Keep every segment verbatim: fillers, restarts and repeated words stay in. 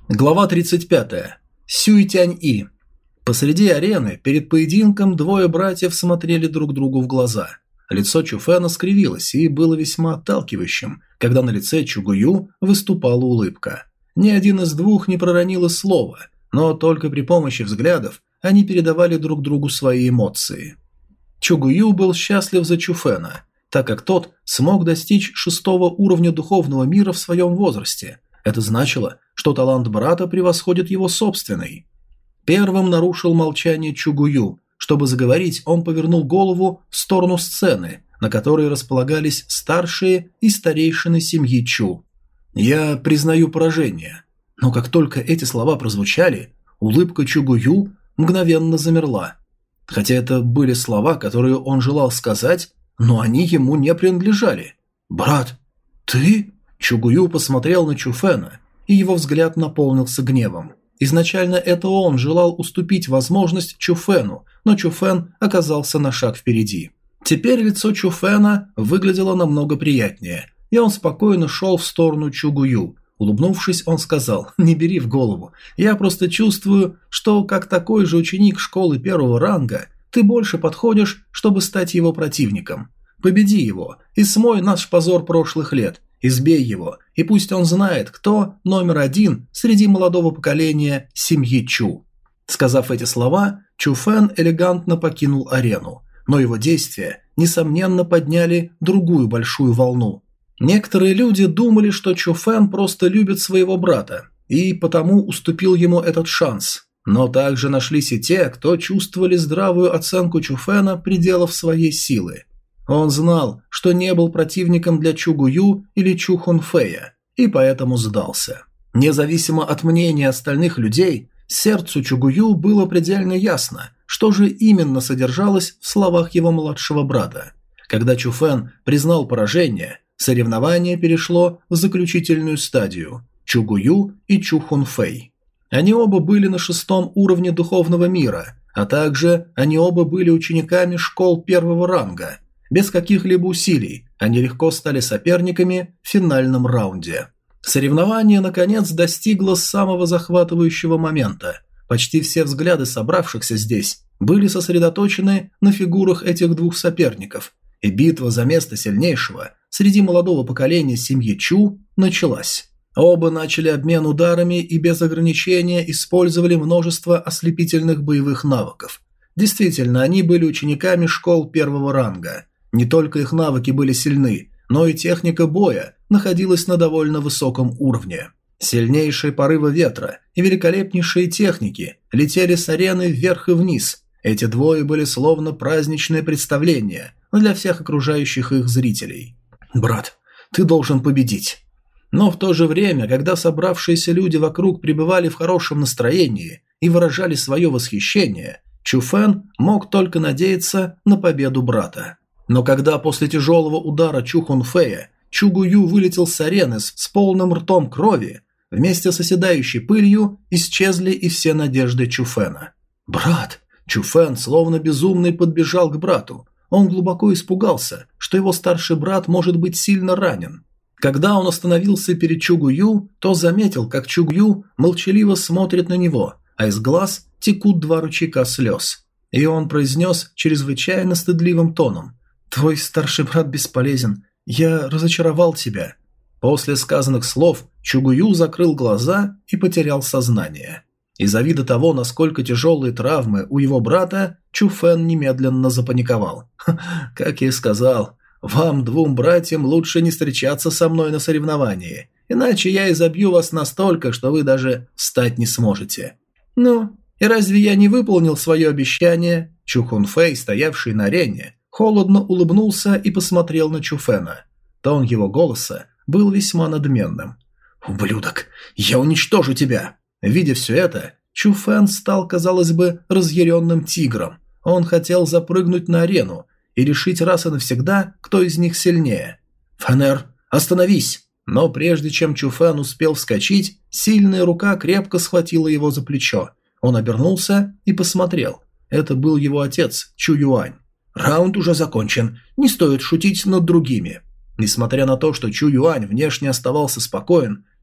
Глава тридцать пятая. Сюйтянь-И. Посреди арены перед поединком двое братьев смотрели друг другу в глаза. Лицо Чуфена скривилось и было весьма отталкивающим, когда на лице Чугую выступала улыбка. Ни один из двух не проронил и слова, но только при помощи взглядов они передавали друг другу свои эмоции. Чугую был счастлив за Чуфена, так как тот смог достичь шестого уровня духовного мира в своем возрасте. Это значило, что талант брата превосходит его собственный. Первым нарушил молчание Чугую. Чтобы заговорить, он повернул голову в сторону сцены, на которой располагались старшие и старейшины семьи Чу. «Я признаю поражение». Но как только эти слова прозвучали, улыбка Чугую мгновенно замерла. Хотя это были слова, которые он желал сказать, но они ему не принадлежали. «Брат, ты?» Чугую посмотрел на Чуфена, и его взгляд наполнился гневом. Изначально это он желал уступить возможность Чуфену, но Чуфен оказался на шаг впереди. Теперь лицо Чуфена выглядело намного приятнее, и он спокойно шел в сторону Чугую. Улыбнувшись, он сказал: «Не бери в голову, я просто чувствую, что как такой же ученик школы первого ранга, ты больше подходишь, чтобы стать его противником. Победи его и смой наш позор прошлых лет. Избей его, и пусть он знает, кто номер один среди молодого поколения семьи Чу». Сказав эти слова, Чуфен элегантно покинул арену, но его действия, несомненно, подняли другую большую волну. Некоторые люди думали, что Чуфен просто любит своего брата, и потому уступил ему этот шанс. Но также нашлись и те, кто чувствовали здравую оценку Чуфена пределов своей силы. Он знал, что не был противником для Чугую или Чухунфэя, и поэтому сдался. Независимо от мнения остальных людей, сердцу Чугую было предельно ясно, что же именно содержалось в словах его младшего брата. Когда Чуфен признал поражение, соревнование перешло в заключительную стадию – Чугую и Чухунфэй. Они оба были на шестом уровне духовного мира, а также они оба были учениками школ первого ранга. Без каких-либо усилий они легко стали соперниками в финальном раунде. Соревнование, наконец, достигло самого захватывающего момента. Почти все взгляды собравшихся здесь были сосредоточены на фигурах этих двух соперников, и битва за место сильнейшего среди молодого поколения семьи Чу началась. Оба начали обмен ударами и без ограничения использовали множество ослепительных боевых навыков. Действительно, они были учениками школ первого ранга. Не только их навыки были сильны, но и техника боя находилась на довольно высоком уровне. Сильнейшие порывы ветра и великолепнейшие техники летели с арены вверх и вниз. Эти двое были словно праздничное представление для всех окружающих их зрителей. «Брат, ты должен победить». Но в то же время, когда собравшиеся люди вокруг пребывали в хорошем настроении и выражали свое восхищение, Чуфен мог только надеяться на победу брата. Но когда после тяжелого удара Чухунфэя Чугую вылетел с арены с, с полным ртом крови, вместе с оседающей пылью исчезли и все надежды Чуфена. «Брат!» Чуфен, словно безумный, подбежал к брату. Он глубоко испугался, что его старший брат может быть сильно ранен. Когда он остановился перед Чугую, то заметил, как Чугую молчаливо смотрит на него, а из глаз текут два ручейка слез. И он произнес чрезвычайно стыдливым тоном: «Твой старший брат бесполезен. Я разочаровал тебя». После сказанных слов Чугую закрыл глаза и потерял сознание. Из-за вида того, насколько тяжелые травмы у его брата, Чуфен немедленно запаниковал. «Как я и сказал, вам, двум братьям, лучше не встречаться со мной на соревновании, иначе я изобью вас настолько, что вы даже встать не сможете». «Ну, и разве я не выполнил свое обещание?» Чухунфэй, стоявший на арене, холодно улыбнулся и посмотрел на Чуфена. Тон его голоса был весьма надменным. «Ублюдок, я уничтожу тебя!» Видя все это, Чуфен стал, казалось бы, разъяренным тигром. Он хотел запрыгнуть на арену и решить раз и навсегда, кто из них сильнее. «Фенер, остановись!» Но прежде чем Чуфен успел вскочить, сильная рука крепко схватила его за плечо. Он обернулся и посмотрел. Это был его отец, Чу Юань. «Раунд уже закончен, не стоит шутить над другими». Несмотря на то, что Чу Юань внешне оставался спокоен,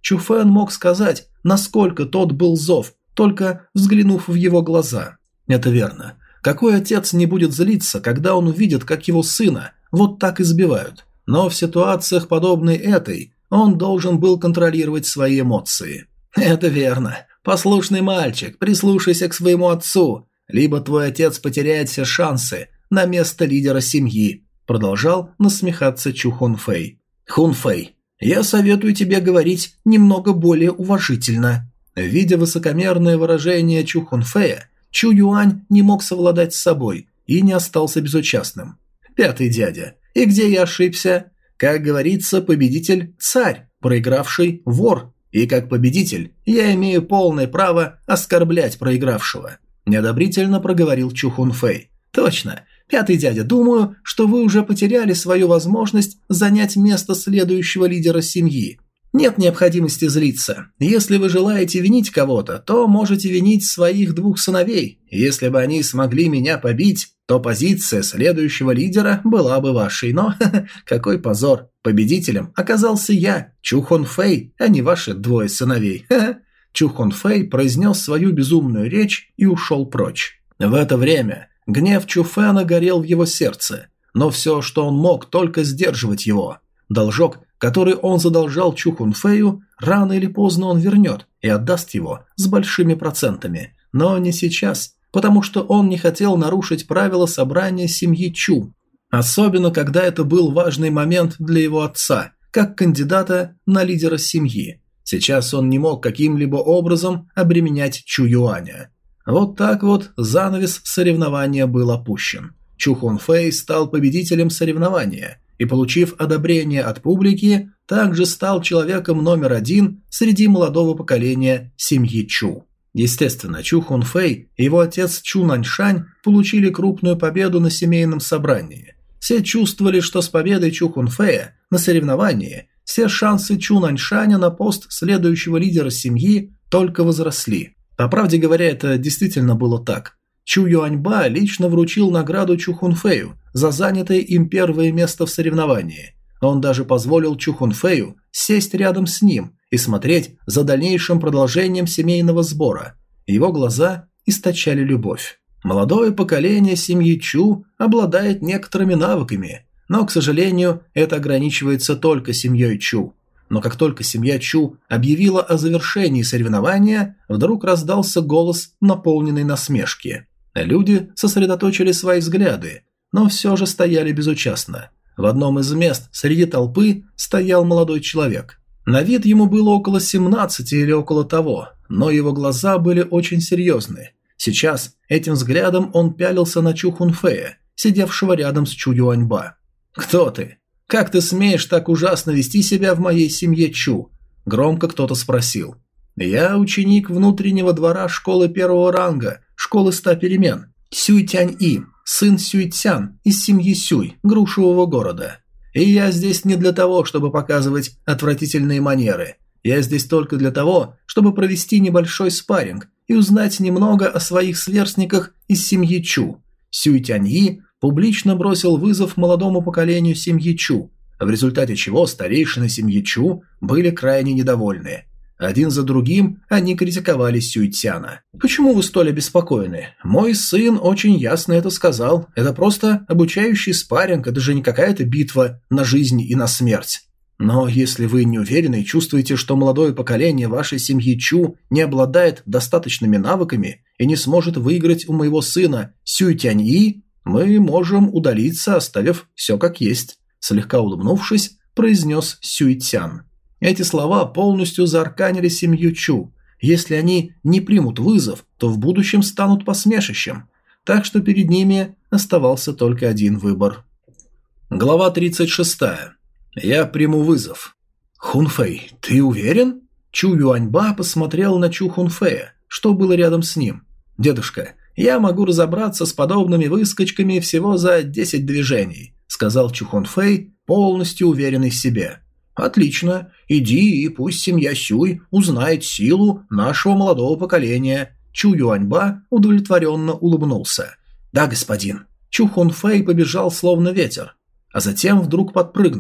Чу Фэн мог сказать, насколько тот был зов, только взглянув в его глаза. Это верно. Какой отец не будет злиться, когда он увидит, как его сына вот так избивают? Но в ситуациях, подобной этой, он должен был контролировать свои эмоции. Это верно. Послушный мальчик, прислушайся к своему отцу. Либо твой отец потеряет все шансы на место лидера семьи, продолжал насмехаться Чу Хунфэй. Хунфэй, я советую тебе говорить немного более уважительно. Видя высокомерное выражение Чу Хунфэя, Чу Юань не мог совладать с собой и не остался безучастным. Пятый дядя, и где я ошибся? Как говорится, победитель – царь, проигравший – вор. И как победитель я имею полное право оскорблять проигравшего. Неодобрительно проговорил Чу Хунфэй. Точно. Пятый дядя, думаю, что вы уже потеряли свою возможность занять место следующего лидера семьи. Нет необходимости злиться. Если вы желаете винить кого-то, то можете винить своих двух сыновей. Если бы они смогли меня побить, то позиция следующего лидера была бы вашей. Но какой позор. Победителем оказался я, Чу Хунфэй, а не ваши двое сыновей. Чу Хунфэй произнес свою безумную речь и ушел прочь. В это время гнев Чу Фэна горел в его сердце, но все, что он мог, только сдерживать его. Должок, который он задолжал Чу Хунфэю, рано или поздно он вернет и отдаст его с большими процентами. Но не сейчас, потому что он не хотел нарушить правила собрания семьи Чу. Особенно, когда это был важный момент для его отца, как кандидата на лидера семьи. Сейчас он не мог каким-либо образом обременять Чу Юаня. Вот так вот занавес соревнования был опущен. Чу Хунфэй стал победителем соревнования и, получив одобрение от публики, также стал человеком номер один среди молодого поколения семьи Чу. Естественно, Чу Хунфэй и его отец Чу Наньшань получили крупную победу на семейном собрании. Все чувствовали, что с победой Чу Хунфэя на соревновании все шансы Чу Наньшаня на пост следующего лидера семьи только возросли. По правде говоря, это действительно было так. Чу Юаньба лично вручил награду Чу Хунфэю за занятое им первое место в соревновании. Он даже позволил Чу Хунфэю сесть рядом с ним и смотреть за дальнейшим продолжением семейного сбора. Его глаза источали любовь. Молодое поколение семьи Чу обладает некоторыми навыками, но, к сожалению, это ограничивается только семьей Чу. Но как только семья Чу объявила о завершении соревнования, вдруг раздался голос, наполненный насмешки. Люди сосредоточили свои взгляды, но все же стояли безучастно. В одном из мест среди толпы стоял молодой человек. На вид ему было около семнадцати или около того, но его глаза были очень серьезны. Сейчас этим взглядом он пялился на Чу Хунфэя, сидевшего рядом с Чу Юаньба. «Кто ты? Как ты смеешь так ужасно вести себя в моей семье Чу?» – громко кто-то спросил. «Я ученик внутреннего двора школы первого ранга, школы ста перемен, Сюй Тянь-И, сын Сюй Цян из семьи Сюй, грушевого города. И я здесь не для того, чтобы показывать отвратительные манеры. Я здесь только для того, чтобы провести небольшой спарринг и узнать немного о своих сверстниках из семьи Чу». Сюй Тянь-И публично бросил вызов молодому поколению семьи Чу, в результате чего старейшины семьи Чу были крайне недовольны. Один за другим они критиковали Сюй Цяна. «Почему вы столь обеспокоены? Мой сын очень ясно это сказал. Это просто обучающий спарринг, это же не какая-то битва на жизнь и на смерть. Но если вы не уверены и чувствуете, что молодое поколение вашей семьи Чу не обладает достаточными навыками и не сможет выиграть у моего сына Сюй Тянь-И, мы можем удалиться, оставив все как есть», – слегка улыбнувшись, произнес Сюй Цян. Эти слова полностью заарканили семью Чу. Если они не примут вызов, то в будущем станут посмешищем. Так что перед ними оставался только один выбор. Глава тридцать шестая. Я приму вызов. Хунфэй, ты уверен? Чу Юаньба посмотрел на Чу Хунфэя, что было рядом с ним. Дедушка, я могу разобраться с подобными выскочками всего за десять движений, сказал Чу Хунфэй, полностью уверенный в себе. Отлично, иди и пусть семья Сюй узнает силу нашего молодого поколения. Чу Юаньба удовлетворенно улыбнулся. Да, господин. Чу Хунфэй побежал словно ветер, а затем вдруг подпрыгнул.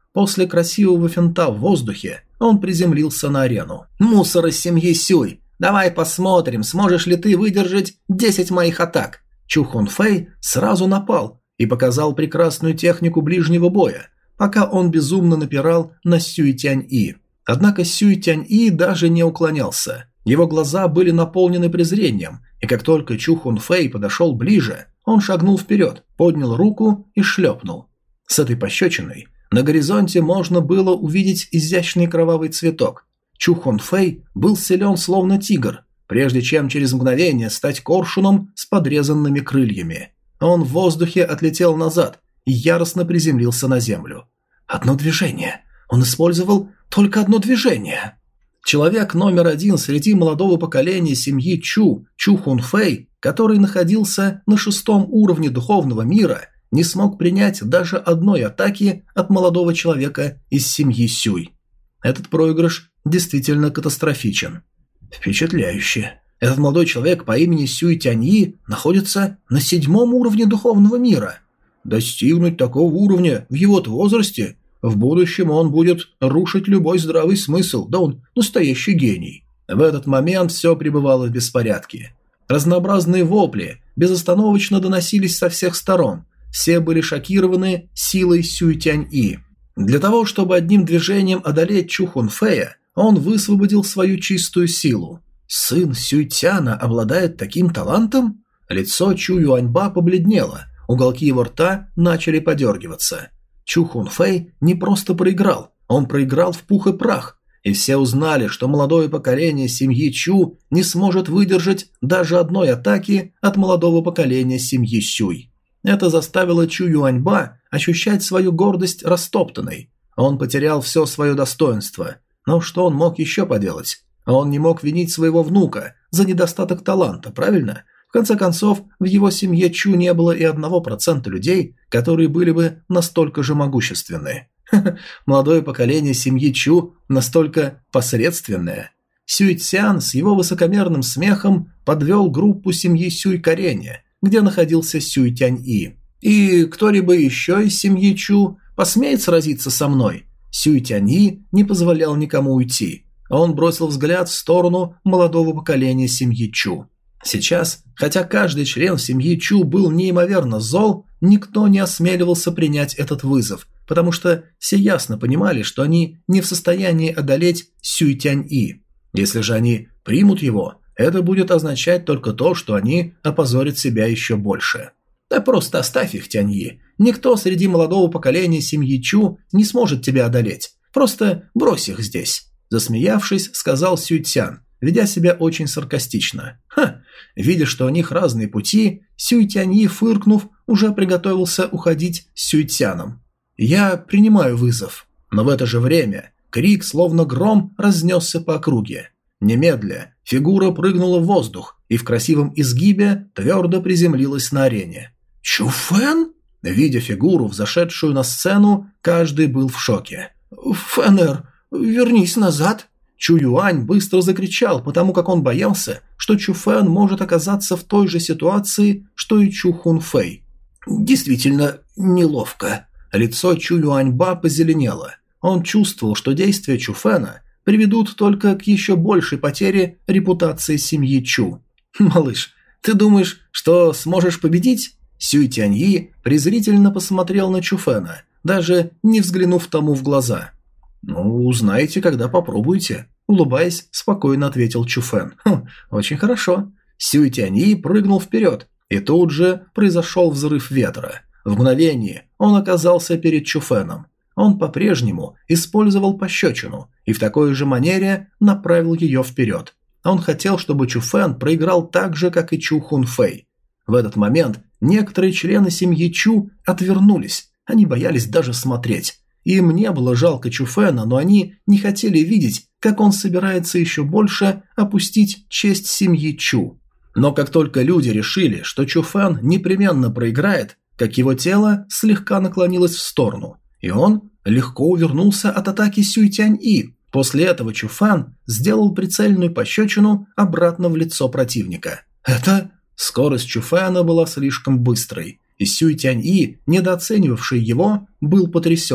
После красивого финта в воздухе он приземлился на арену. «Мусор из семьи Сюй! Давай посмотрим, сможешь ли ты выдержать десять моих атак!» Чу Хун Фэй сразу напал и показал прекрасную технику ближнего боя, пока он безумно напирал на Сюй Тянь-И. Однако Сюй Тянь-И даже не уклонялся. Его глаза были наполнены презрением, и как только Чу Хун Фэй подошел ближе, он шагнул вперед, поднял руку и шлепнул. С этой пощечиной на горизонте можно было увидеть изящный кровавый цветок. Чу Хун Фэй был силен словно тигр, прежде чем через мгновение стать коршуном с подрезанными крыльями. Он в воздухе отлетел назад и яростно приземлился на землю. Одно движение. Он использовал только одно движение. Человек номер один среди молодого поколения семьи Чу, Чу Хун Фэй, который находился на шестом уровне духовного мира, не смог принять даже одной атаки от молодого человека из семьи Сюй. Этот проигрыш действительно катастрофичен. Впечатляюще. Этот молодой человек по имени Сюй Тянь-И находится на седьмом уровне духовного мира. Достигнуть такого уровня в его возрасте, в будущем он будет рушить любой здравый смысл, да он настоящий гений. В этот момент все пребывало в беспорядке. Разнообразные вопли безостановочно доносились со всех сторон. Все были шокированы силой Сюй Тянь-И. Для того, чтобы одним движением одолеть Чу Хун Фэя, он высвободил свою чистую силу. Сын Сюй Тяна обладает таким талантом? Лицо Чу Юаньба побледнело, уголки его рта начали подергиваться. Чу Хун Фэй не просто проиграл, он проиграл в пух и прах, и все узнали, что молодое поколение семьи Чу не сможет выдержать даже одной атаки от молодого поколения семьи Сюй. Это заставило Чу Юаньба ощущать свою гордость растоптанной. Он потерял все свое достоинство. Но что он мог еще поделать? Он не мог винить своего внука за недостаток таланта, правильно? В конце концов, в его семье Чу не было и одного процента людей, которые были бы настолько же могущественны. Молодое поколение семьи Чу настолько посредственное. Сюй Цян с его высокомерным смехом подвел группу семьи Сюй к арене, где находился Сюй Тянь-И. «И кто-либо еще из семьи Чу посмеет сразиться со мной?» Сюй Тянь-И не позволял никому уйти. Он бросил взгляд в сторону молодого поколения семьи Чу. Сейчас, хотя каждый член семьи Чу был неимоверно зол, никто не осмеливался принять этот вызов, потому что все ясно понимали, что они не в состоянии одолеть Сюй Тянь-И. Если же они примут его, это будет означать только то, что они опозорят себя еще больше. Да просто оставь их, Тянь-И. Никто среди молодого поколения семьи Чу не сможет тебя одолеть. Просто брось их здесь. Засмеявшись, сказал Сюй Цян, ведя себя очень саркастично. Ха! Видя, что у них разные пути, Сюй Тянь-И, фыркнув, уже приготовился уходить с Сюй Цяном. «Я принимаю вызов». Но в это же время крик, словно гром, разнесся по округе. Немедля фигура прыгнула в воздух и в красивом изгибе твердо приземлилась на арене. «Чу Фэн?» Видя фигуру, взошедшую на сцену, каждый был в шоке. «Фэнэр, вернись назад!» Чу Юань быстро закричал, потому как он боялся, что Чу Фэн может оказаться в той же ситуации, что и Чу Хун Фэй. Действительно неловко. Лицо Чу Юаньба позеленело. Он чувствовал, что действия Чу Фэна приведут только к еще большей потере репутации семьи Чу. «Малыш, ты думаешь, что сможешь победить?» Сюй Тянь-И презрительно посмотрел на Чу Фэна, даже не взглянув тому в глаза. «Ну, узнаете, когда попробуете», – улыбаясь, спокойно ответил Чу Фэн. «Хм, очень хорошо». Сюй Тянь-И прыгнул вперед, и тут же произошел взрыв ветра. В мгновение он оказался перед Чу Фэном. Он по-прежнему использовал пощечину и в такой же манере направил ее вперед. Он хотел, чтобы Чу Фэн проиграл так же, как и Чу Хун Фэй. В этот момент некоторые члены семьи Чу отвернулись, они боялись даже смотреть. Им не было жалко Чу Фэна, но они не хотели видеть, как он собирается еще больше опустить честь семьи Чу. Но как только люди решили, что Чу Фэн непременно проиграет, как его тело слегка наклонилось в сторону, и он легко увернулся от атаки Сюй Тянь-И. После этого Чу Фэн сделал прицельную пощечину обратно в лицо противника. Это... Скорость Чу Фэна была слишком быстрой, и Сюй Тянь-И, недооценивавший его, был потрясен.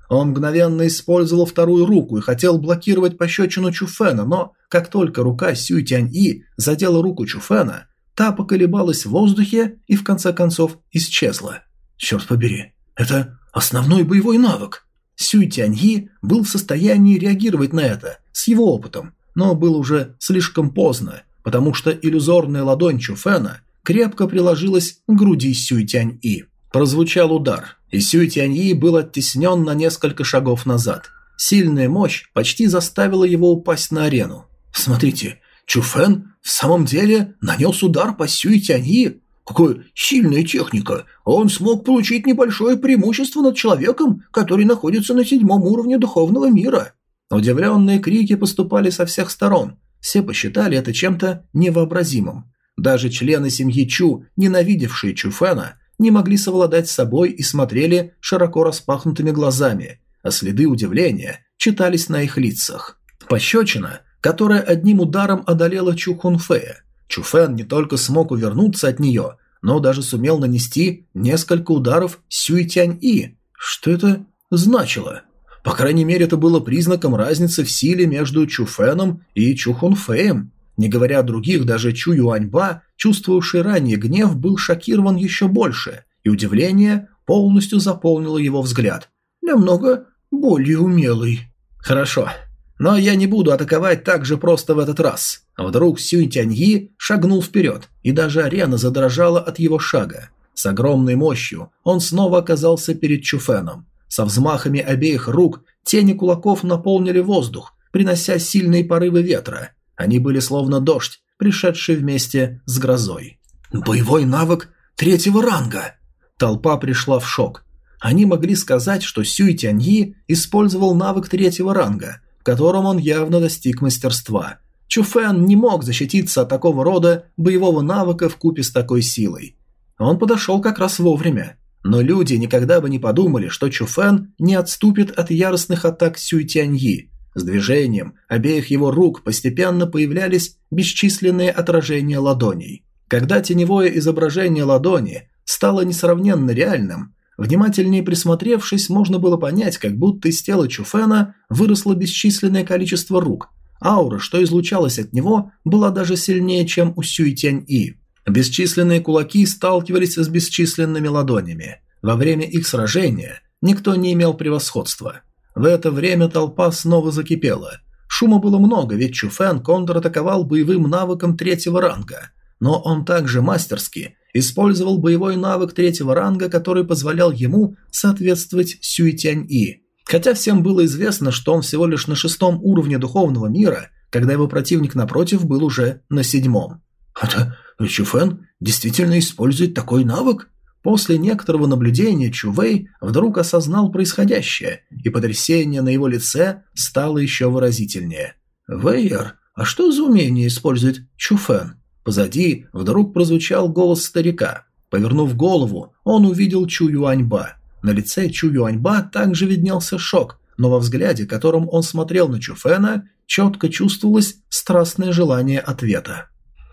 Он мгновенно использовал вторую руку и хотел блокировать пощечину Чуфена, но как только рука Сюй Тянь-И задела руку Чуфена, та поколебалась в воздухе и в конце концов исчезла. Черт побери, это основной боевой навык. Сюй Тянь-И был в состоянии реагировать на это с его опытом, но было уже слишком поздно, потому что иллюзорная ладонь Чуфена крепко приложилась к груди Сюй Тянь-И. Прозвучал удар, и Сюй Тянь-И был оттеснен на несколько шагов назад. Сильная мощь почти заставила его упасть на арену. Смотрите, Чуфен в самом деле нанес удар по Сюй Тянь-И. Какая сильная техника! Он смог получить небольшое преимущество над человеком, который находится на седьмом уровне духовного мира. Удивленные крики поступали со всех сторон. Все посчитали это чем-то невообразимым. Даже члены семьи Чу, ненавидевшие Чуфена, не могли совладать с собой и смотрели широко распахнутыми глазами, а следы удивления читались на их лицах. Пощечина, которая одним ударом одолела Чу Хунфэя. Чуфен не только смог увернуться от нее, но даже сумел нанести несколько ударов Сюй Тянь-И. Что это значило? По крайней мере, это было признаком разницы в силе между Чуфеном и Чу Хунфэем. Не говоря о других, даже Чу Юаньба, чувствовавший ранее гнев, был шокирован еще больше, и удивление полностью заполнило его взгляд. Намного более умелый. Хорошо, но я не буду атаковать так же просто в этот раз. Вдруг Сюй Тянь-И шагнул вперед, и даже арена задрожала от его шага. С огромной мощью он снова оказался перед Чуфеном. Со взмахами обеих рук тени кулаков наполнили воздух, принося сильные порывы ветра. Они были словно дождь, пришедший вместе с грозой. Боевой навык третьего ранга! Толпа пришла в шок. Они могли сказать, что Сюй Тянь-И использовал навык третьего ранга, в котором он явно достиг мастерства. Чуфен не мог защититься от такого рода боевого навыка вкупе с такой силой. Он подошел как раз вовремя. Но люди никогда бы не подумали, что Чуфен не отступит от яростных атак Сюй Тянь-И. С движением обеих его рук постепенно появлялись бесчисленные отражения ладоней. Когда теневое изображение ладони стало несравненно реальным, внимательнее присмотревшись, можно было понять, как будто из тела Чуфена выросло бесчисленное количество рук. Аура, что излучалась от него, была даже сильнее, чем у Сюй Тянь-И. Бесчисленные кулаки сталкивались с бесчисленными ладонями. Во время их сражения никто не имел превосходства. В это время толпа снова закипела. Шума было много, ведь Чуфен контратаковал боевым навыком третьего ранга. Но он также мастерски использовал боевой навык третьего ранга, который позволял ему соответствовать Сюй Тянь-И. Хотя всем было известно, что он всего лишь на шестом уровне духовного мира, когда его противник напротив был уже на седьмом. Это Чуфен действительно использует такой навык? После некоторого наблюдения Чувей вдруг осознал происходящее, и потрясение на его лице стало еще выразительнее. «Вэйер, а что за умение использует Чуфен?» Позади вдруг прозвучал голос старика. Повернув голову, он увидел Чу Юаньба. На лице Чу Юаньба также виднелся шок, но во взгляде, которым он смотрел на Чуфена, четко чувствовалось страстное желание ответа.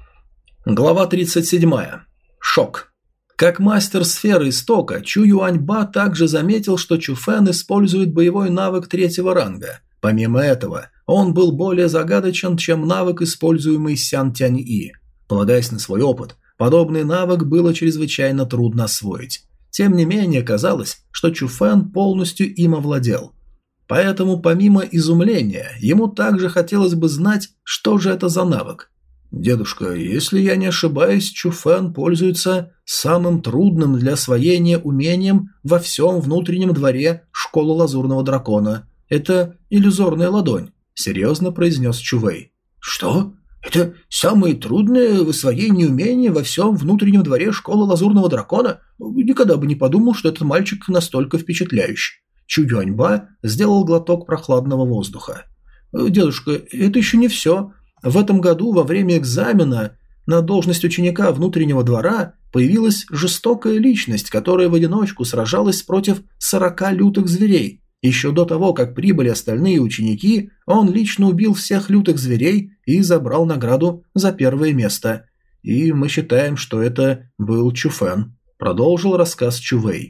Глава тридцать семь. Шок. Как мастер сферы истока, Чу Юаньба также заметил, что Чуфен использует боевой навык третьего ранга. Помимо этого, он был более загадочен, чем навык, используемый Сян Тянь-И. Полагаясь на свой опыт, подобный навык было чрезвычайно трудно освоить. Тем не менее, казалось, что Чуфен полностью им овладел. Поэтому, помимо изумления, ему также хотелось бы знать, что же это за навык. «Дедушка, если я не ошибаюсь, Чуфен пользуется самым трудным для освоения умением во всем внутреннем дворе школы Лазурного Дракона. Это иллюзорная ладонь», – серьезно произнес Чувей. «Что? Это самое трудное в освоении умения во всем внутреннем дворе школы Лазурного Дракона? Никогда бы не подумал, что этот мальчик настолько впечатляющий». Чу Юаньба сделал глоток прохладного воздуха. «Дедушка, это еще не все. В этом году во время экзамена на должность ученика внутреннего двора появилась жестокая личность, которая в одиночку сражалась против сорока лютых зверей. Еще до того, как прибыли остальные ученики, он лично убил всех лютых зверей и забрал награду за первое место. И мы считаем, что это был Чуфен», – продолжил рассказ Чувей.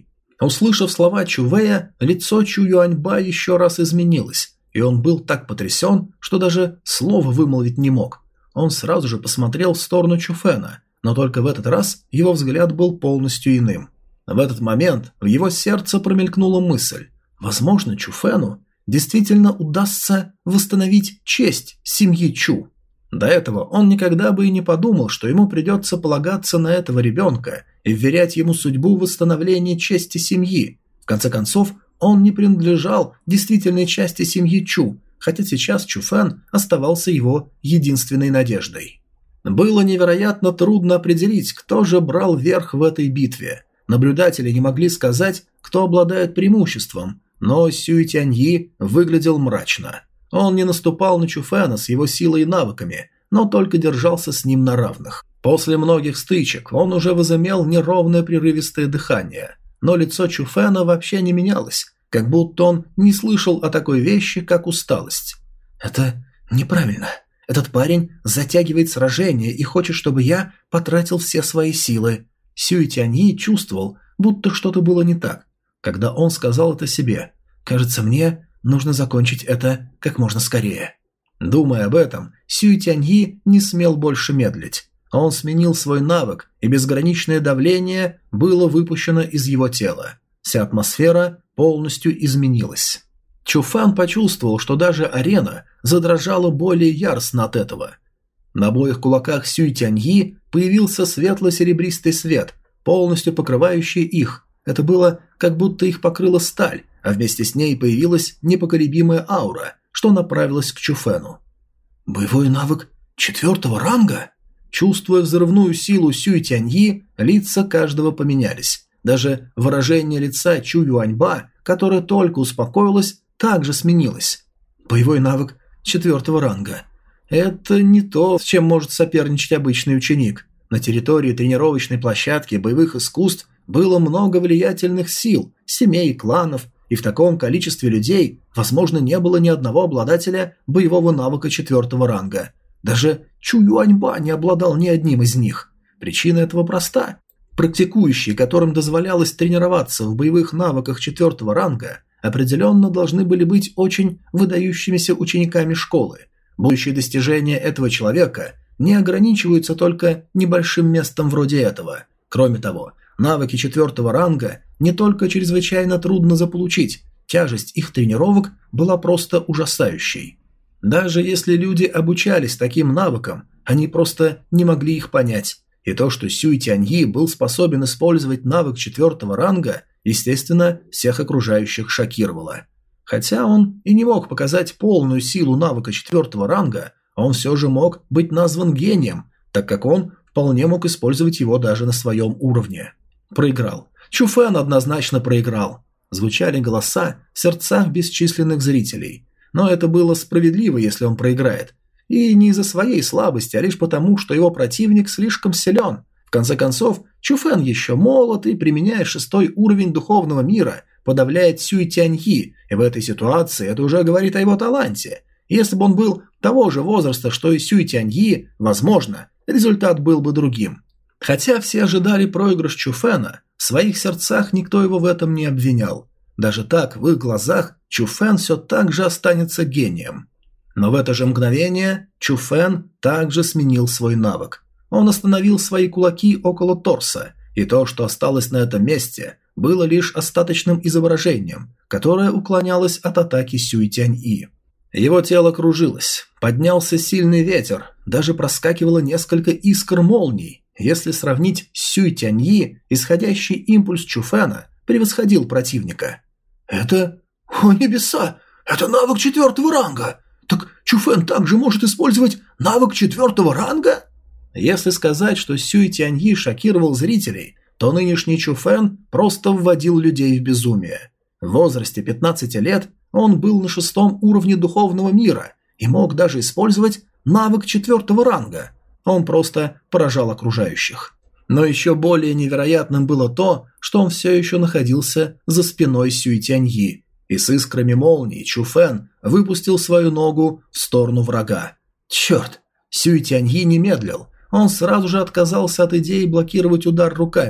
Услышав слова Чувея, лицо Чу Юаньба еще раз изменилось, и он был так потрясен, что даже слова вымолвить не мог. Он сразу же посмотрел в сторону Чуфена, но только в этот раз его взгляд был полностью иным. В этот момент в его сердце промелькнула мысль: возможно, Чуфену действительно удастся восстановить честь семьи Чу. До этого он никогда бы и не подумал, что ему придется полагаться на этого ребенка и вверять ему судьбу восстановления чести семьи. В конце концов, он не принадлежал действительной части семьи Чу, хотя сейчас Чуфен оставался его единственной надеждой. Было невероятно трудно определить, кто же брал верх в этой битве. Наблюдатели не могли сказать, кто обладает преимуществом, но Сюй Тяньи выглядел мрачно. Он не наступал на Чуфена с его силой и навыками, но только держался с ним на равных. После многих стычек он уже возымел неровное прерывистое дыхание, но лицо Чуфена вообще не менялось, как будто он не слышал о такой вещи, как усталость. «Это неправильно. Этот парень затягивает сражение и хочет, чтобы я потратил все свои силы». Сюй Тяньи чувствовал, будто что-то было не так, когда он сказал это себе. «Кажется, мне нужно закончить это как можно скорее». Думая об этом, Сюй Тяньи не смел больше медлить. Он сменил свой навык, и безграничное давление было выпущено из его тела. Вся атмосфера полностью изменилась. Чуфан почувствовал, что даже арена задрожала более яростно от этого. На обоих кулаках Сюй Тяньи появился светло-серебристый свет, полностью покрывающий их. Это было, как будто их покрыла сталь, а вместе с ней появилась непоколебимая аура, что направилась к Чуфену. «Боевой навык четвертого ранга?» Чувствуя взрывную силу Сюй Тяньи, лица каждого поменялись. Даже выражение лица Чу Юаньба, которое только успокоилось, также сменилось. Боевой навык четвертого ранга. Это не то, с чем может соперничать обычный ученик. На территории тренировочной площадки боевых искусств было много влиятельных сил, семей, кланов, и в таком количестве людей, возможно, не было ни одного обладателя боевого навыка четвертого ранга. Даже Чу Юаньба не обладал ни одним из них. Причина этого проста. Практикующие, которым дозволялось тренироваться в боевых навыках четвертого ранга, определенно должны были быть очень выдающимися учениками школы. Будущие достижения этого человека не ограничиваются только небольшим местом вроде этого. Кроме того, навыки четвертого ранга не только чрезвычайно трудно заполучить, тяжесть их тренировок была просто ужасающей. Даже если люди обучались таким навыкам, они просто не могли их понять. И то, что Сюй Тяньи был способен использовать навык четвертого ранга, естественно, всех окружающих шокировало. Хотя он и не мог показать полную силу навыка четвертого ранга, он все же мог быть назван гением, так как он вполне мог использовать его даже на своем уровне. Проиграл. Чуфен однозначно проиграл. Звучали голоса в сердцах бесчисленных зрителей. Но это было справедливо, если он проиграет. И не из-за своей слабости, а лишь потому, что его противник слишком силен. В конце концов, Чуфен еще молод и, применяя шестой уровень духовного мира, подавляет Сюй Тяньи, и в этой ситуации это уже говорит о его таланте. Если бы он был того же возраста, что и Сюй Тяньи, возможно, результат был бы другим. Хотя все ожидали проигрыш Чуфена, в своих сердцах никто его в этом не обвинял. Даже так, в их глазах, Чуфен все так же останется гением. Но в это же мгновение Чуфен также сменил свой навык. Он остановил свои кулаки около торса, и то, что осталось на этом месте, было лишь остаточным изображением, которое уклонялось от атаки Сюй Тяньи. Его тело кружилось, поднялся сильный ветер, даже проскакивало несколько искр молний. Если сравнить с Сюй Тяньи, исходящий импульс Чуфена превосходил противника. «Это... О небеса! Это навык четвертого ранга! Так Чуфен также может использовать навык четвертого ранга?» Если сказать, что Сюй Тяньи шокировал зрителей, то нынешний Чуфен просто вводил людей в безумие. В возрасте пятнадцати лет он был на шестом уровне духовного мира и мог даже использовать навык четвертого ранга. Он просто поражал окружающих. Но еще более невероятным было то, что он все еще находился за спиной Сюй Тяньи, и с искрами молний Чуфен выпустил свою ногу в сторону врага. Черт! Сюй Тяньи не медлил. Он сразу же отказался от идеи блокировать удар руками,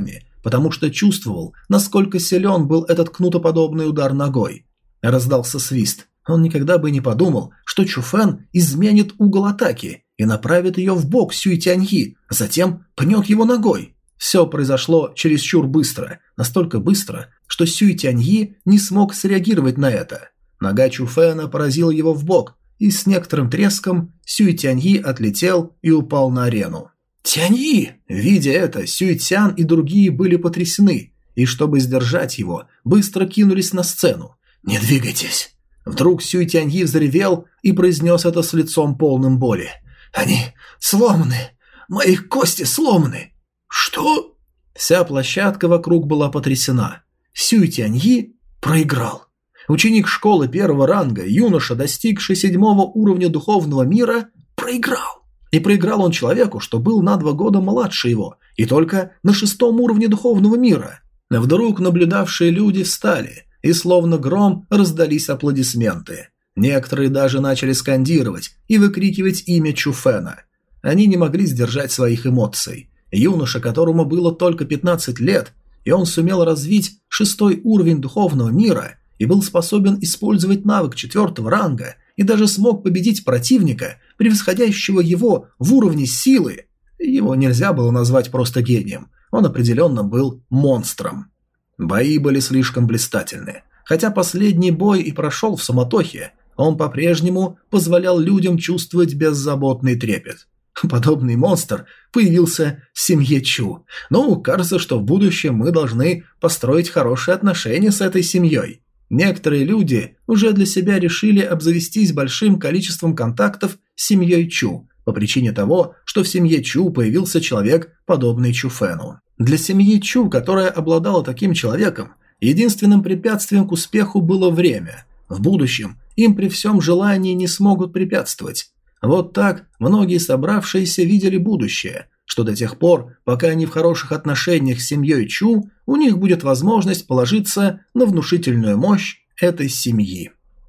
потому что чувствовал, насколько силен был этот кнутоподобный удар ногой. Раздался свист. Он никогда бы не подумал, что Чуфэн изменит угол атаки и направит ее в бок Сюй Тяньи, а затем пнет его ногой. Все произошло чересчур быстро, настолько быстро, что Сюй Тяньи не смог среагировать на это. Нога Чуфэна поразила его в бок, и с некоторым треском Сюй Тяньи отлетел и упал на арену. «Тяньи!» Видя это, Сюй Цян и другие были потрясены, и чтобы сдержать его, быстро кинулись на сцену. «Не двигайтесь!» Вдруг Сюй Тяньи взревел и произнес это с лицом полным боли. «Они сломаны! Мои кости сломаны!» «Что?» Вся площадка вокруг была потрясена. Сюй Тяньи проиграл. Ученик школы первого ранга, юноша, достигший седьмого уровня духовного мира, проиграл. И проиграл он человеку, что был на два года младше его, и только на шестом уровне духовного мира. Вдруг наблюдавшие люди встали, и словно гром раздались аплодисменты. Некоторые даже начали скандировать и выкрикивать имя Чуфэна. Они не могли сдержать своих эмоций. Юноша, которому было только пятнадцать лет, и он сумел развить шестой уровень духовного мира и был способен использовать навык четвертого ранга и даже смог победить противника, превосходящего его в уровне силы. Его нельзя было назвать просто гением, он определенно был монстром. Бои были слишком блистательны. Хотя последний бой и прошел в суматохе, он по-прежнему позволял людям чувствовать беззаботный трепет. Подобный монстр появился в семье Чу. Ну, кажется, что в будущем мы должны построить хорошие отношения с этой семьей. Некоторые люди уже для себя решили обзавестись большим количеством контактов с семьей Чу, по причине того, что в семье Чу появился человек, подобный Чуфэну. Для семьи Чу, которая обладала таким человеком, единственным препятствием к успеху было время. В будущем им при всем желании не смогут препятствовать. Вот так многие собравшиеся видели будущее, что до тех пор, пока они в хороших отношениях с семьей Чу, у них будет возможность положиться на внушительную мощь этой семьи.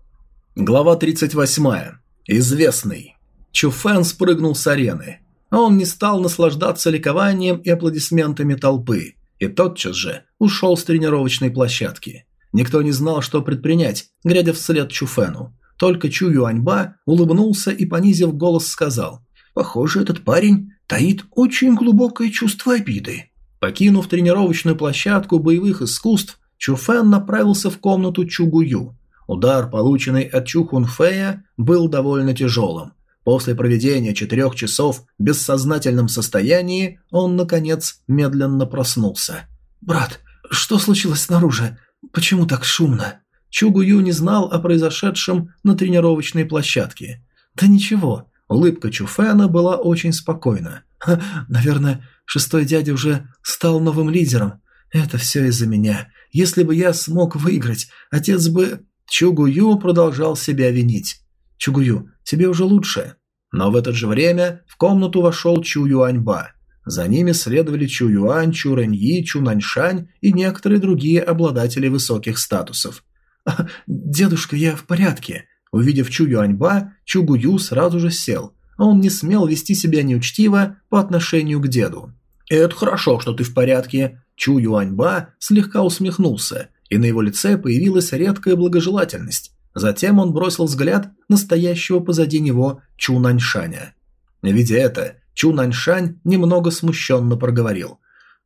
Глава тридцать восьмая. Известный. Чуфэн спрыгнул с арены. Он не стал наслаждаться ликованием и аплодисментами толпы, и тотчас же ушел с тренировочной площадки. Никто не знал, что предпринять, глядя вслед Чуфэну. Только Чу Юаньба улыбнулся и, понизив голос, сказал: «Похоже, этот парень таит очень глубокое чувство обиды». Покинув тренировочную площадку боевых искусств, Чуфэн направился в комнату Чугую. Удар, полученный от Чу Хунфэя, был довольно тяжелым. После проведения четырех часов в бессознательном состоянии он, наконец, медленно проснулся. «Брат, что случилось снаружи? Почему так шумно?» Чугую не знал о произошедшем на тренировочной площадке. «Да ничего», улыбка Чуфэна была очень спокойна. «Наверное, шестой дядя уже стал новым лидером. Это все из-за меня. Если бы я смог выиграть, отец бы...» Чугую продолжал себя винить. «Чугую, тебе уже лучше». Но в это же время в комнату вошел Чу Юаньба. За ними следовали Чу Юань, Чу Рэньи, Чу Наньшань и некоторые другие обладатели высоких статусов. «Дедушка, я в порядке». Увидев Чу Юаньба, Чу Гую сразу же сел. Он не смел вести себя неучтиво по отношению к деду. «Это хорошо, что ты в порядке». Чу Юаньба слегка усмехнулся, и на его лице появилась редкая благожелательность. Затем он бросил взгляд на стоящего позади него Чу Наньшаня. Видя это, Чу Наньшань немного смущенно проговорил: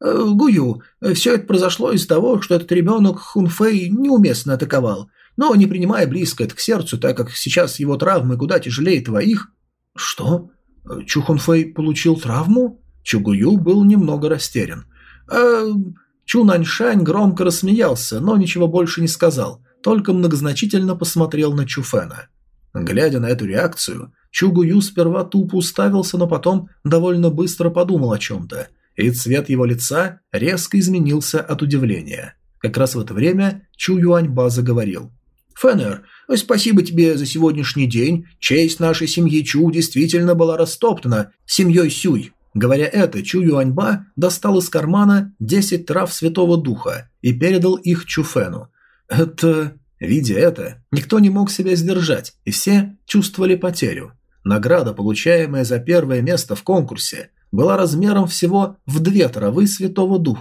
«Гую, все это произошло из-за того, что этот ребенок Хунфэй неуместно атаковал, но не принимая близко это к сердцу, так как сейчас его травмы куда тяжелее твоих». «Что? Чу Хунфэй получил травму?» Чу Гую был немного растерян. А... Чу Наньшань громко рассмеялся, но ничего больше не сказал, только многозначительно посмотрел на Чуфэна. Глядя на эту реакцию, Чу Гую сперва тупо уставился, но потом довольно быстро подумал о чем-то, и цвет его лица резко изменился от удивления. Как раз в это время Чу Юаньба заговорил. «Фэнер, спасибо тебе за сегодняшний день. Честь нашей семьи Чу действительно была растоптана семьей Сюй». Говоря это, Чу Юаньба достал из кармана десять трав Святого Духа и передал их Чуфэну. Это... Видя это, никто не мог себя сдержать, и все чувствовали потерю. Награда, получаемая за первое место в конкурсе, была размером всего в две травы Святого Духа.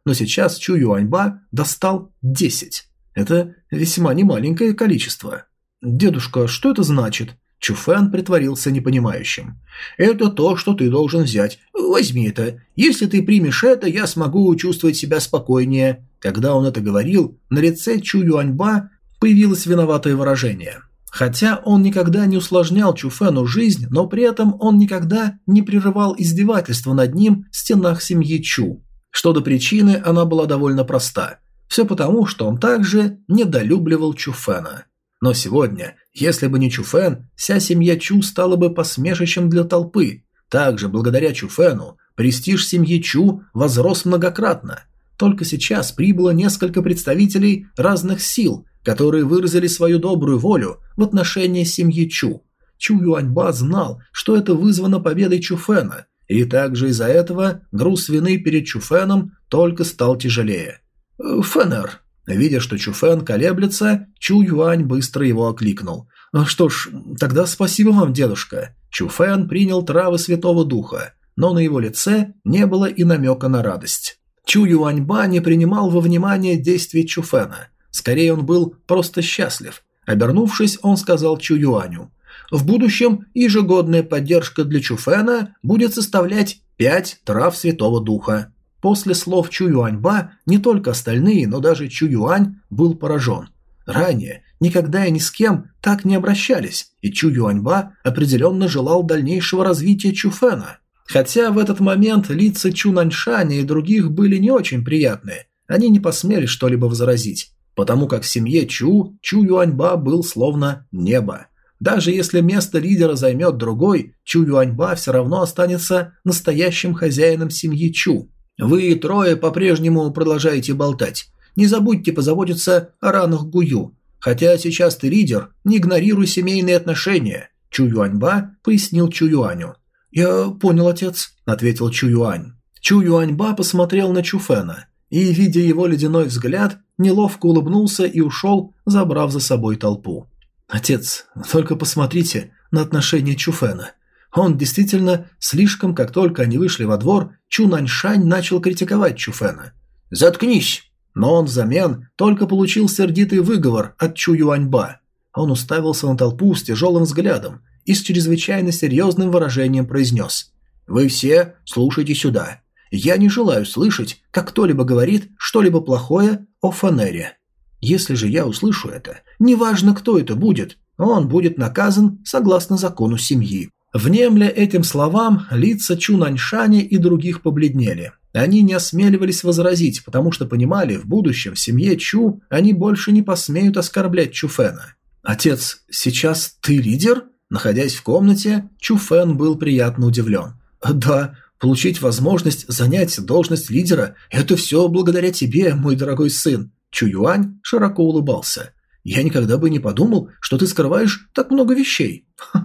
но сейчас Чу Юаньба достал десять. Это весьма немаленькое количество. «Дедушка, что это значит?» Чу Фэн притворился непонимающим. «Это то, что ты должен взять. Возьми это. Если ты примешь это, я смогу чувствовать себя спокойнее». Когда он это говорил, на лице Чу Юаньба появилось виноватое выражение. Хотя он никогда не усложнял Чу Фэну жизнь, но при этом он никогда не прерывал издевательства над ним в стенах семьи Чу. Что до причины, она была довольно проста. Все потому, что он также недолюбливал Чу Фэна. Но сегодня, если бы не Чу Фэн, вся семья Чу стала бы посмешищем для толпы. Также, благодаря Чу Фэну, престиж семьи Чу возрос многократно. Только сейчас прибыло несколько представителей разных сил, которые выразили свою добрую волю в отношении семьи Чу. Чу Юаньба знал, что это вызвано победой Чу Фэна, и также из-за этого груз вины перед Чу Фэном только стал тяжелее. «Фэнер». Видя, что Чу Фэн колеблется, Чу Юань быстро его окликнул. «Что ж, тогда спасибо вам, дедушка». Чу Фэн принял травы Святого Духа, но на его лице не было и намека на радость. Чу Юаньба не принимал во внимание действий Чу Фэна. Скорее, он был просто счастлив. Обернувшись, он сказал Чу Юаню: «В будущем ежегодная поддержка для Чу Фэна будет составлять пять трав Святого Духа». После слов Чу Юаньба не только остальные, но даже Чу Юань был поражен. Ранее никогда и ни с кем так не обращались, и Чу Юаньба определенно желал дальнейшего развития Чу Фэна. Хотя в этот момент лица Чу Наньшаня и других были не очень приятные, они не посмели что-либо возразить, потому как в семье Чу Чу Юаньба был словно небо. Даже если место лидера займет другой, Чу Юаньба все равно останется настоящим хозяином семьи Чу. Вы трое по-прежнему продолжаете болтать. Не забудьте позаботиться о ранах Гую. Хотя сейчас ты лидер, не игнорируй семейные отношения. Чу Юаньба пояснил Чу Юаню. «Я понял, отец», – ответил Чу Юань. Чу Юаньба посмотрел на Чу Фэна и, видя его ледяной взгляд, неловко улыбнулся и ушел, забрав за собой толпу. «Отец, только посмотрите на отношение Чу Фэна. Он действительно слишком, как только они вышли во двор, Чу Наньшань начал критиковать Чу Фэна. «Заткнись!» Но он взамен только получил сердитый выговор от Чу Юаньба. Он уставился на толпу с тяжелым взглядом и с чрезвычайно серьезным выражением произнес: «Вы все слушайте сюда. Я не желаю слышать, как кто-либо говорит что-либо плохое о Фэнере. Если же я услышу это, неважно, кто это будет, он будет наказан согласно закону семьи». Внемля этим словам, лица Чу Наньшаня и других побледнели. Они не осмеливались возразить, потому что понимали, в будущем в семье Чу они больше не посмеют оскорблять Чу Фэна. «Отец, сейчас ты лидер?» Находясь в комнате, Чу Фэн был приятно удивлен. «Да, получить возможность занять должность лидера – это все благодаря тебе, мой дорогой сын». Чу Юань широко улыбался. «Я никогда бы не подумал, что ты скрываешь так много вещей».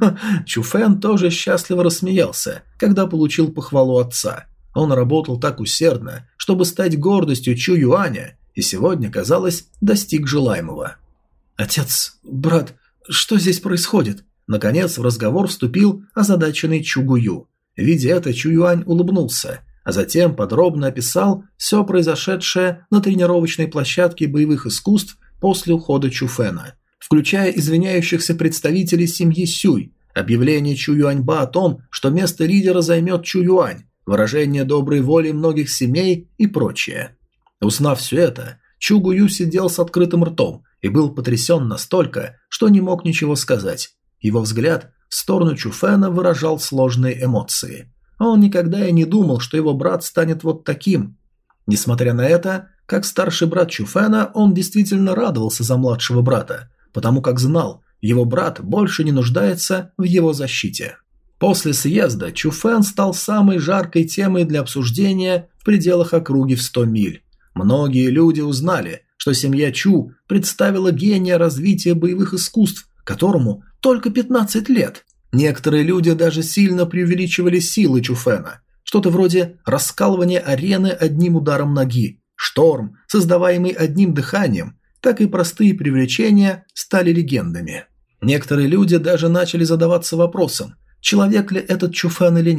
Чу Фэн тоже счастливо рассмеялся, когда получил похвалу отца. Он работал так усердно, чтобы стать гордостью Чу Юаня, и сегодня, казалось, достиг желаемого. «Отец, брат, что здесь происходит?» Наконец в разговор вступил озадаченный Чу Гую. Видя это, Чу Юань улыбнулся, а затем подробно описал все произошедшее на тренировочной площадке боевых искусств после ухода Чу Фэна, включая извиняющихся представителей семьи Сюй, объявление Чу Юаньба о том, что место лидера займет Чу Юань, выражение доброй воли многих семей и прочее. Узнав все это, Чу Гую сидел с открытым ртом и был потрясен настолько, что не мог ничего сказать. Его взгляд в сторону Чу Фэна выражал сложные эмоции. Он никогда и не думал, что его брат станет вот таким. Несмотря на это, как старший брат Чу Фэна, он действительно радовался за младшего брата, потому как знал, его брат больше не нуждается в его защите. После съезда Чу Фэн стал самой жаркой темой для обсуждения в пределах округи в сто миль. Многие люди узнали, что семья Чу представила гения развития боевых искусств, которому только пятнадцать лет. Некоторые люди даже сильно преувеличивали силы Чу Фэна, что-то вроде раскалывания арены одним ударом ноги, шторм, создаваемый одним дыханием, так и простые привлечения стали легендами. Некоторые люди даже начали задаваться вопросом, человек ли этот Чу Фэн или нет,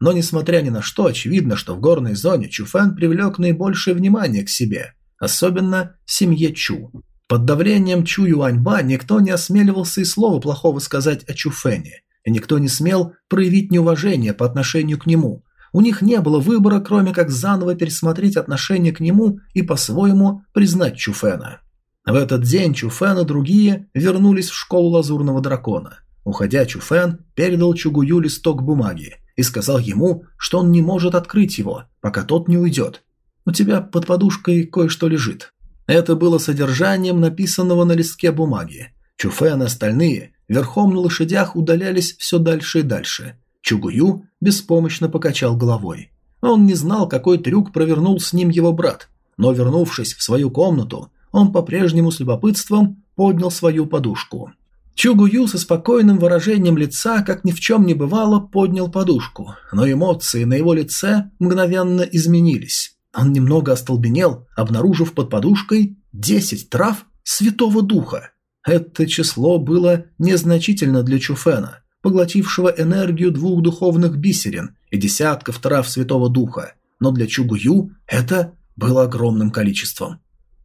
Но несмотря ни на что, очевидно, что в горной зоне Чуфэн привлек наибольшее внимание к себе, особенно в семье Чу. Под давлением Чу Юаньба никто не осмеливался и слова плохого сказать о Чуфэне, и никто не смел проявить неуважение по отношению к нему. У них не было выбора, кроме как заново пересмотреть отношение к нему и по-своему признать Чуфэна. В этот день Чуфэн и другие вернулись в школу Лазурного Дракона. Уходя, Чуфэн передал Чугую листок бумаги и сказал ему, что он не может открыть его, пока тот не уйдет. «У тебя под подушкой кое-что лежит». Это было содержанием написанного на листке бумаги. Чуфэн и остальные верхом на лошадях удалялись все дальше и дальше. Чугую беспомощно покачал головой. Он не знал, какой трюк провернул с ним его брат, но, вернувшись в свою комнату, он по-прежнему с любопытством поднял свою подушку. Чугую со спокойным выражением лица, как ни в чем не бывало, поднял подушку, но эмоции на его лице мгновенно изменились. Он немного остолбенел, обнаружив под подушкой десять трав Святого Духа. Это число было незначительно для Чуфэна, поглотившего энергию двух духовных бисерин и десятков трав Святого Духа, но для Чугую это было огромным количеством.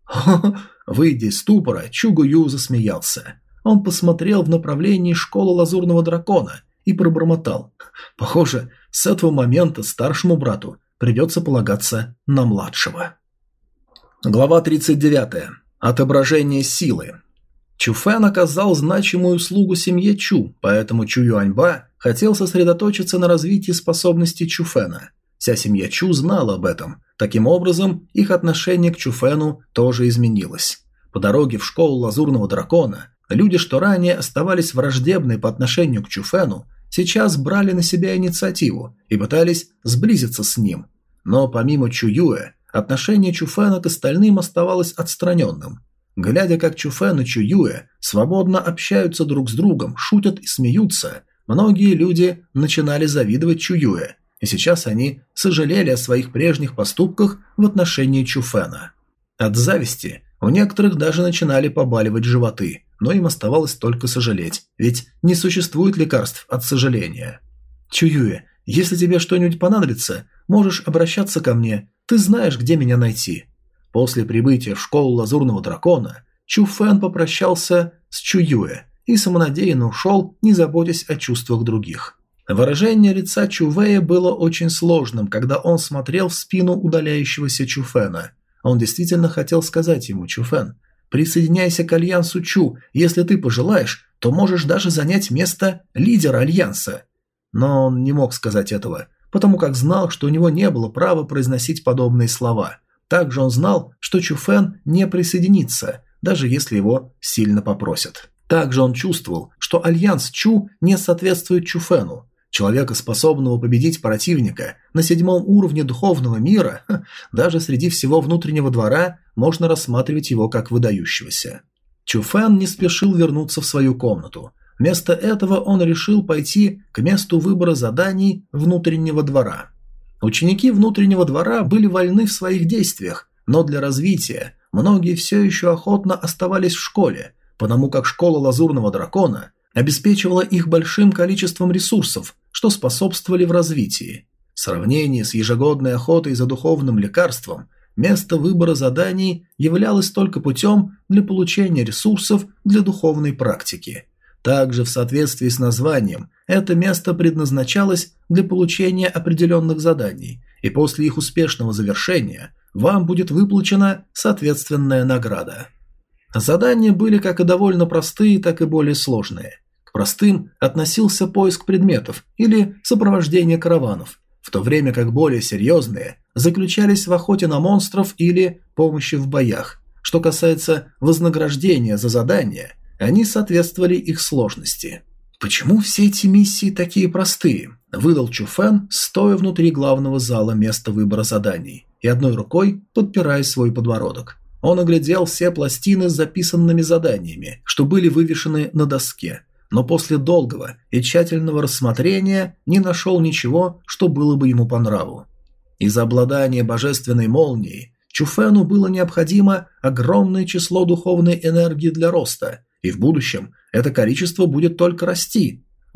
Выйдя из ступора, Чугую засмеялся. Он посмотрел в направлении школы Лазурного Дракона и пробормотал. Похоже, с этого момента старшему брату придется полагаться на младшего. Глава тридцать девятая. Отображение силы. Чуфэн оказал значимую услугу семье Чу, поэтому Чу Юаньба хотел сосредоточиться на развитии способностей Чуфэна. Вся семья Чу знала об этом. Таким образом, их отношение к Чуфэну тоже изменилось. По дороге в школу Лазурного Дракона люди, что ранее оставались враждебны по отношению к Чуфэну, сейчас брали на себя инициативу и пытались сблизиться с ним. Но помимо Чуюэ, отношение Чуфэна к остальным оставалось отстраненным. Глядя, как Чуфэн и Чуюэ свободно общаются друг с другом, шутят и смеются, многие люди начинали завидовать Чуюэ, и сейчас они сожалели о своих прежних поступках в отношении Чуфэна. От зависти у некоторых даже начинали побаливать животы, но им оставалось только сожалеть, ведь не существует лекарств от сожаления. «Чуюэ, если тебе что-нибудь понадобится, можешь обращаться ко мне, ты знаешь, где меня найти». После прибытия в школу Лазурного Дракона Чуфэн попрощался с Чуюэ и самонадеянно ушел, не заботясь о чувствах других. Выражение лица Чувэя было очень сложным, когда он смотрел в спину удаляющегося Чуфэна. Он действительно хотел сказать ему: «Чуфэн, присоединяйся к Альянсу Чу, если ты пожелаешь, то можешь даже занять место лидера Альянса». Но он не мог сказать этого, потому как знал, что у него не было права произносить подобные слова. Также он знал, что Чуфэн не присоединится, даже если его сильно попросят. Также он чувствовал, что Альянс Чу не соответствует Чуфэну. Человека, способного победить противника на седьмом уровне духовного мира, даже среди всего внутреннего двора можно рассматривать его как выдающегося. Чуфэн не спешил вернуться в свою комнату. Вместо этого он решил пойти к месту выбора заданий внутреннего двора. Ученики внутреннего двора были вольны в своих действиях, но для развития многие все еще охотно оставались в школе, потому как школа Лазурного Дракона обеспечивала их большим количеством ресурсов, что способствовали в развитии. В сравнении с ежегодной охотой за духовным лекарством, место выбора заданий являлось только путем для получения ресурсов для духовной практики. Также в соответствии с названием это место предназначалось для получения определенных заданий, и после их успешного завершения вам будет выплачена соответственная награда. Задания были как и довольно простые, так и более сложные. К простым относился поиск предметов или сопровождение караванов, в то время как более серьезные заключались в охоте на монстров или помощи в боях. Что касается вознаграждения за задания, они соответствовали их сложности. «Почему все эти миссии такие простые?» – выдал Чуфэн, стоя внутри главного зала места выбора заданий и одной рукой подпирая свой подбородок. Он оглядел все пластины с записанными заданиями, что были вывешены на доске, но после долгого и тщательного рассмотрения не нашел ничего, что было бы ему по нраву. Из-за обладания божественной молнией Чуфэну было необходимо огромное число духовной энергии для роста, и в будущем это количество будет только расти.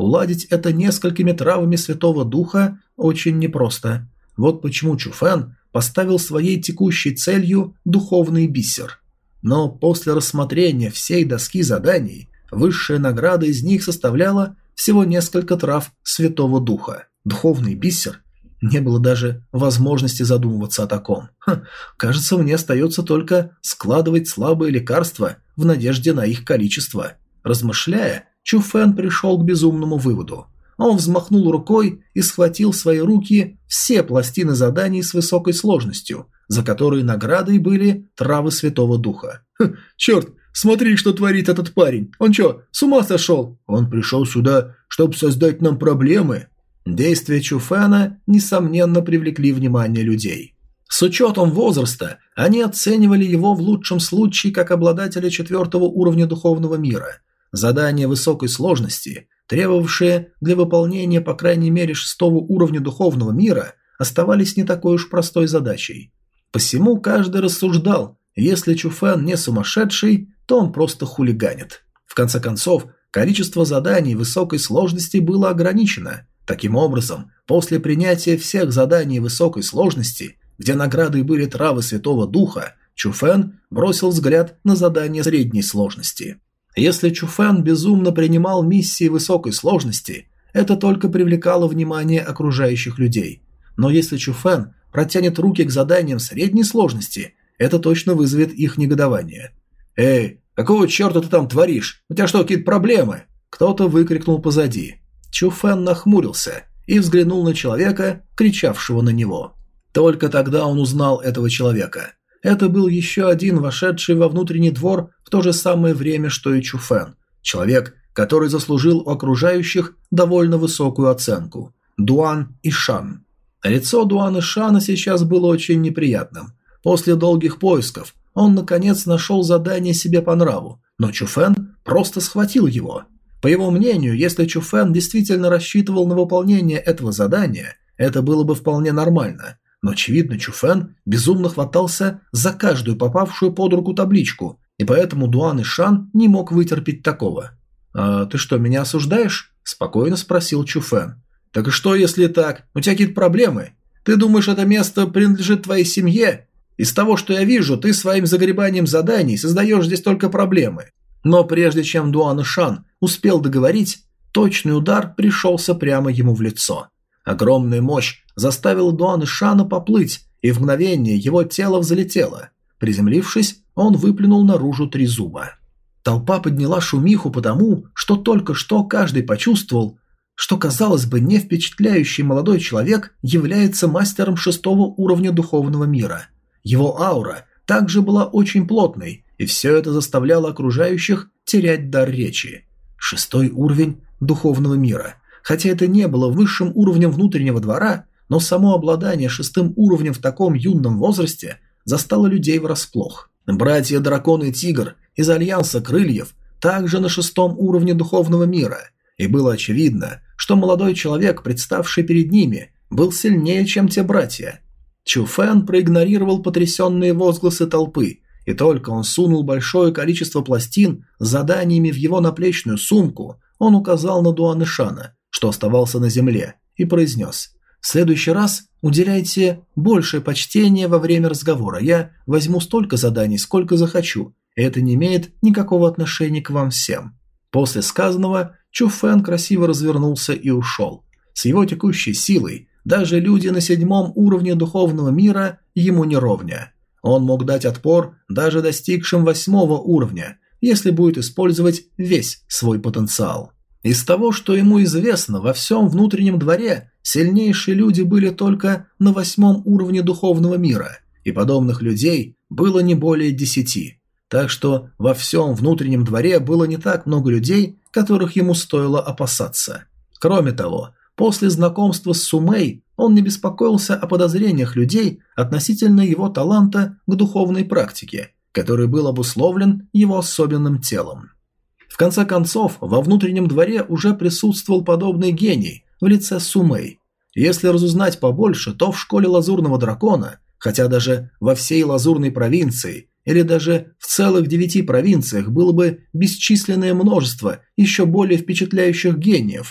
Уладить это несколькими травами Святого Духа очень непросто. Вот почему Чуфэн поставил своей текущей целью духовный бисер. Но после рассмотрения всей доски заданий, высшая награда из них составляла всего несколько трав Святого Духа. Духовный бисер? Не было даже возможности задумываться о таком. Ха, кажется, мне остается только складывать слабые лекарства в надежде на их количество. Размышляя, Чуфэн пришел к безумному выводу. Он взмахнул рукой и схватил в свои руки все пластины заданий с высокой сложностью, за которые наградой были травы Святого Духа. Ха, черт, смотри, что творит этот парень. Он что, с ума сошел? Он пришел сюда, чтобы создать нам проблемы. Действия Чуфэна, несомненно, привлекли внимание людей. С учетом возраста, они оценивали его в лучшем случае как обладателя четвертого уровня духовного мира. Задания высокой сложности, требовавшие для выполнения по крайней мере шестого уровня духовного мира, оставались не такой уж простой задачей. Посему каждый рассуждал, если Чуфэн не сумасшедший, то он просто хулиганит. В конце концов, количество заданий высокой сложности было ограничено. Таким образом, после принятия всех заданий высокой сложности, где наградой были травы Святого Духа, Чуфэн бросил взгляд на задания средней сложности. Если Чуфэн безумно принимал миссии высокой сложности, это только привлекало внимание окружающих людей. Но если Чуфэн протянет руки к заданиям средней сложности, это точно вызовет их негодование. «Эй, какого черта ты там творишь? У тебя что, какие-то проблемы?» Кто-то выкрикнул позади. Чуфэн нахмурился и взглянул на человека, кричавшего на него. Только тогда он узнал этого человека. Это был еще один вошедший во внутренний двор в то же самое время, что и Чуфэн. Человек, который заслужил у окружающих довольно высокую оценку. Дуан Ишан. Лицо Дуан Ишана сейчас было очень неприятным. После долгих поисков он наконец нашел задание себе по нраву, но Чуфэн просто схватил его. По его мнению, если Чуфэн действительно рассчитывал на выполнение этого задания, это было бы вполне нормально. Но, очевидно, Чуфэн безумно хватался за каждую попавшую под руку табличку, и поэтому Дуан Ишан не мог вытерпеть такого. «А ты что, меня осуждаешь?» – спокойно спросил Чуфэн. «Так и что, если так? У тебя какие-то проблемы? Ты думаешь, это место принадлежит твоей семье? Из того, что я вижу, ты своим загребанием заданий создаешь здесь только проблемы». Но прежде чем Дуан Ишан успел договорить, точный удар пришелся прямо ему в лицо. Огромная мощь заставила Дуан Ишана поплыть, и в мгновение его тело взлетело. Приземлившись, он выплюнул наружу три зуба. Толпа подняла шумиху потому, что только что каждый почувствовал, что, казалось бы, не впечатляющий молодой человек является мастером шестого уровня духовного мира. Его аура также была очень плотной, и все это заставляло окружающих терять дар речи. Шестой уровень духовного мира. Хотя это не было высшим уровнем внутреннего двора, но само обладание шестым уровнем в таком юном возрасте застало людей врасплох. Братья Дракон и Тигр из Альянса Крыльев также на шестом уровне духовного мира, и было очевидно, что молодой человек, представший перед ними, был сильнее, чем те братья. Чуфэн проигнорировал потрясенные возгласы толпы, и только он сунул большое количество пластин с заданиями в его наплечную сумку, он указал на Дуан Ишана, что оставался на земле, и произнес: «В следующий раз уделяйте большее почтение во время разговора. Я возьму столько заданий, сколько захочу, и это не имеет никакого отношения к вам всем». После сказанного Чуфэн красиво развернулся и ушел. С его текущей силой даже люди на седьмом уровне духовного мира ему не ровня. Он мог дать отпор даже достигшим восьмого уровня, если будет использовать весь свой потенциал. Из того, что ему известно, во всем внутреннем дворе сильнейшие люди были только на восьмом уровне духовного мира, и подобных людей было не более десяти. Так что во всем внутреннем дворе было не так много людей, которых ему стоило опасаться. Кроме того, после знакомства с Сумэй он не беспокоился о подозрениях людей относительно его таланта к духовной практике, который был обусловлен его особенным телом. В конце концов, во внутреннем дворе уже присутствовал подобный гений в лице Сумэй. Если разузнать побольше, то в школе Лазурного Дракона, хотя даже во всей Лазурной провинции или даже в целых девяти провинциях было бы бесчисленное множество еще более впечатляющих гениев,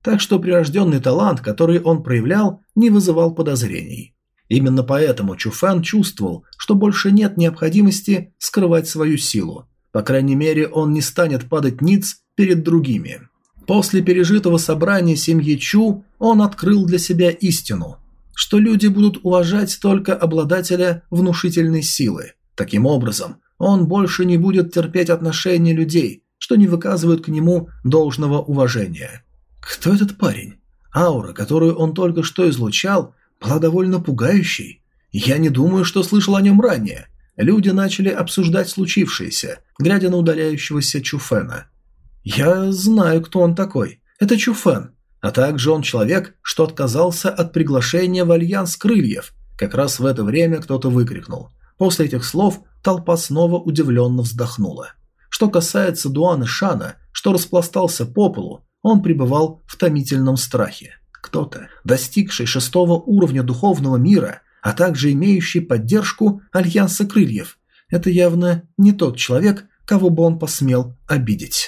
так что прирожденный талант, который он проявлял, не вызывал подозрений. Именно поэтому Чуфэн чувствовал, что больше нет необходимости скрывать свою силу. По крайней мере, он не станет падать ниц перед другими. После пережитого собрания семьи Чу он открыл для себя истину, что люди будут уважать только обладателя внушительной силы. Таким образом, он больше не будет терпеть отношения людей, что не выказывают к нему должного уважения. Кто этот парень? Аура, которую он только что излучал, была довольно пугающей. Я не думаю, что слышал о нем ранее. Люди начали обсуждать случившееся, глядя на удаляющегося Чуфэна. Я знаю, кто он такой. Это Чуфэн. А также он человек, что отказался от приглашения в Альянс Крыльев. Как раз в это время кто-то выкрикнул. После этих слов толпа снова удивленно вздохнула. Что касается Дуана Шана, что распластался по полу, он пребывал в томительном страхе. Кто-то, достигший шестого уровня духовного мира, а также имеющий поддержку Альянса Крыльев, это явно не тот человек, кого бы он посмел обидеть.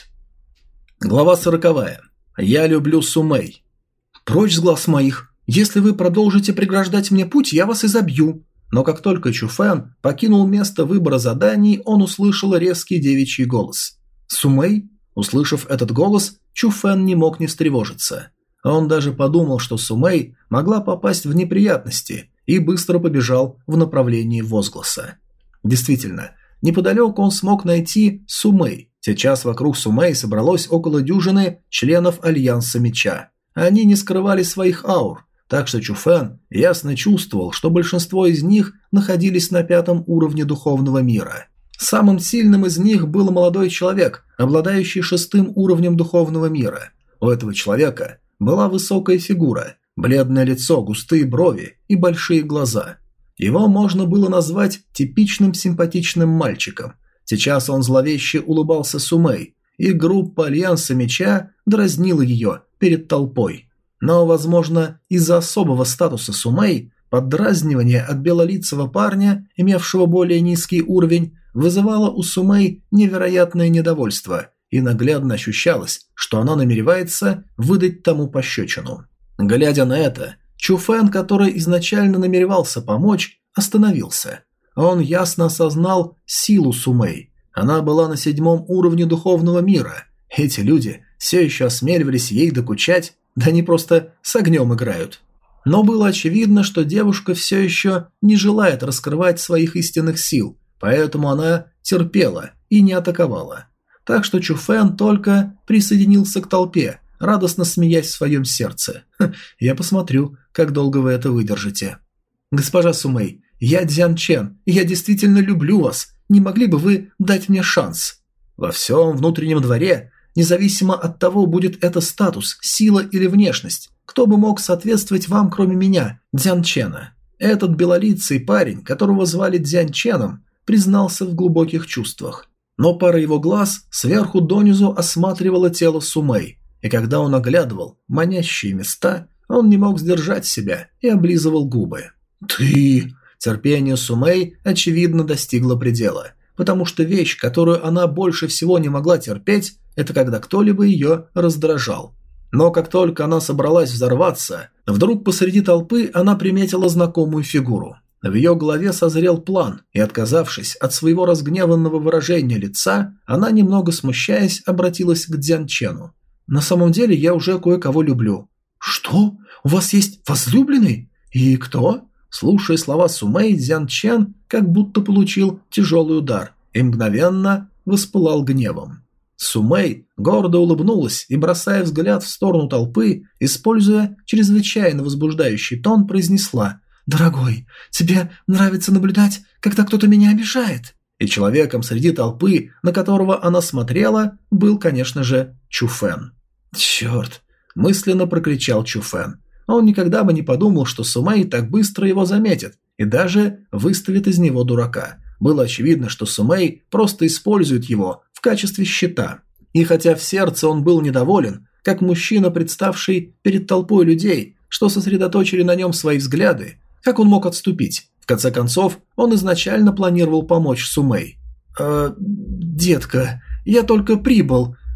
Глава сороковая. Я люблю Сумэй. Прочь с глаз моих. Если вы продолжите преграждать мне путь, я вас изобью. Но как только Чуфэн покинул место выбора заданий, он услышал резкий девичий голос. Сумэй? Услышав этот голос, Чуфэн не мог не встревожиться. Он даже подумал, что Сумэй могла попасть в неприятности, и быстро побежал в направлении возгласа. Действительно, неподалеку он смог найти Сумэй. Сейчас вокруг Сумэй собралось около дюжины членов Альянса Меча. Они не скрывали своих аур, так что Чуфэн ясно чувствовал, что большинство из них находились на пятом уровне духовного мира. Самым сильным из них был молодой человек, обладающий шестым уровнем духовного мира. У этого человека была высокая фигура, бледное лицо, густые брови и большие глаза. Его можно было назвать типичным симпатичным мальчиком. Сейчас он зловеще улыбался Сумэй, и группа Альянса Меча дразнила ее перед толпой. Но, возможно, из-за особого статуса Сумэй, поддразнивание от белолицего парня, имевшего более низкий уровень, вызывало у Сумэй невероятное недовольство, и наглядно ощущалось, что она намеревается выдать тому пощечину. Глядя на это, Чуфэн, который изначально намеревался помочь, остановился. Он ясно осознал силу Сумэй. Она была на седьмом уровне духовного мира. Эти люди все еще осмеливались ей докучать, да они просто с огнем играют. Но было очевидно, что девушка все еще не желает раскрывать своих истинных сил, поэтому она терпела и не атаковала. Так что Чуфэн только присоединился к толпе, радостно смеясь в своем сердце. «Я посмотрю, как долго вы это выдержите». «Госпожа Сумэй, я Дзян Чен, и я действительно люблю вас. Не могли бы вы дать мне шанс?» Во всем внутреннем дворе, независимо от того, будет это статус, сила или внешность, кто бы мог соответствовать вам, кроме меня, Дзян Чена? Этот белолицый парень, которого звали Дзян Ченом, признался в глубоких чувствах. Но пара его глаз сверху донизу осматривала тело Сумэй, и когда он оглядывал манящие места, он не мог сдержать себя и облизывал губы. «Ты...» Терпение Сумэй, очевидно, достигло предела, потому что вещь, которую она больше всего не могла терпеть, это когда кто-либо ее раздражал. Но как только она собралась взорваться, вдруг посреди толпы она приметила знакомую фигуру. В ее голове созрел план, и, отказавшись от своего разгневанного выражения лица, она, немного смущаясь, обратилась к Дзян Чену. «На самом деле я уже кое-кого люблю». «Что? У вас есть возлюбленный? И кто?» Слушая слова Сумэй, Дзян Чен как будто получил тяжелый удар и мгновенно воспылал гневом. Сумэй гордо улыбнулась и, бросая взгляд в сторону толпы, используя чрезвычайно возбуждающий тон, произнесла: «Дорогой, тебе нравится наблюдать, когда кто-то меня обижает?» И человеком среди толпы, на которого она смотрела, был, конечно же, Чуфэн. «Черт!» – мысленно прокричал Чуфэн. Он никогда бы не подумал, что Сумэй так быстро его заметит и даже выставит из него дурака. Было очевидно, что Сумэй просто использует его в качестве щита. И хотя в сердце он был недоволен, как мужчина, представший перед толпой людей, что сосредоточили на нем свои взгляды, как он мог отступить? В конце концов, он изначально планировал помочь Сумэй. «Э, детка, я только прибыл.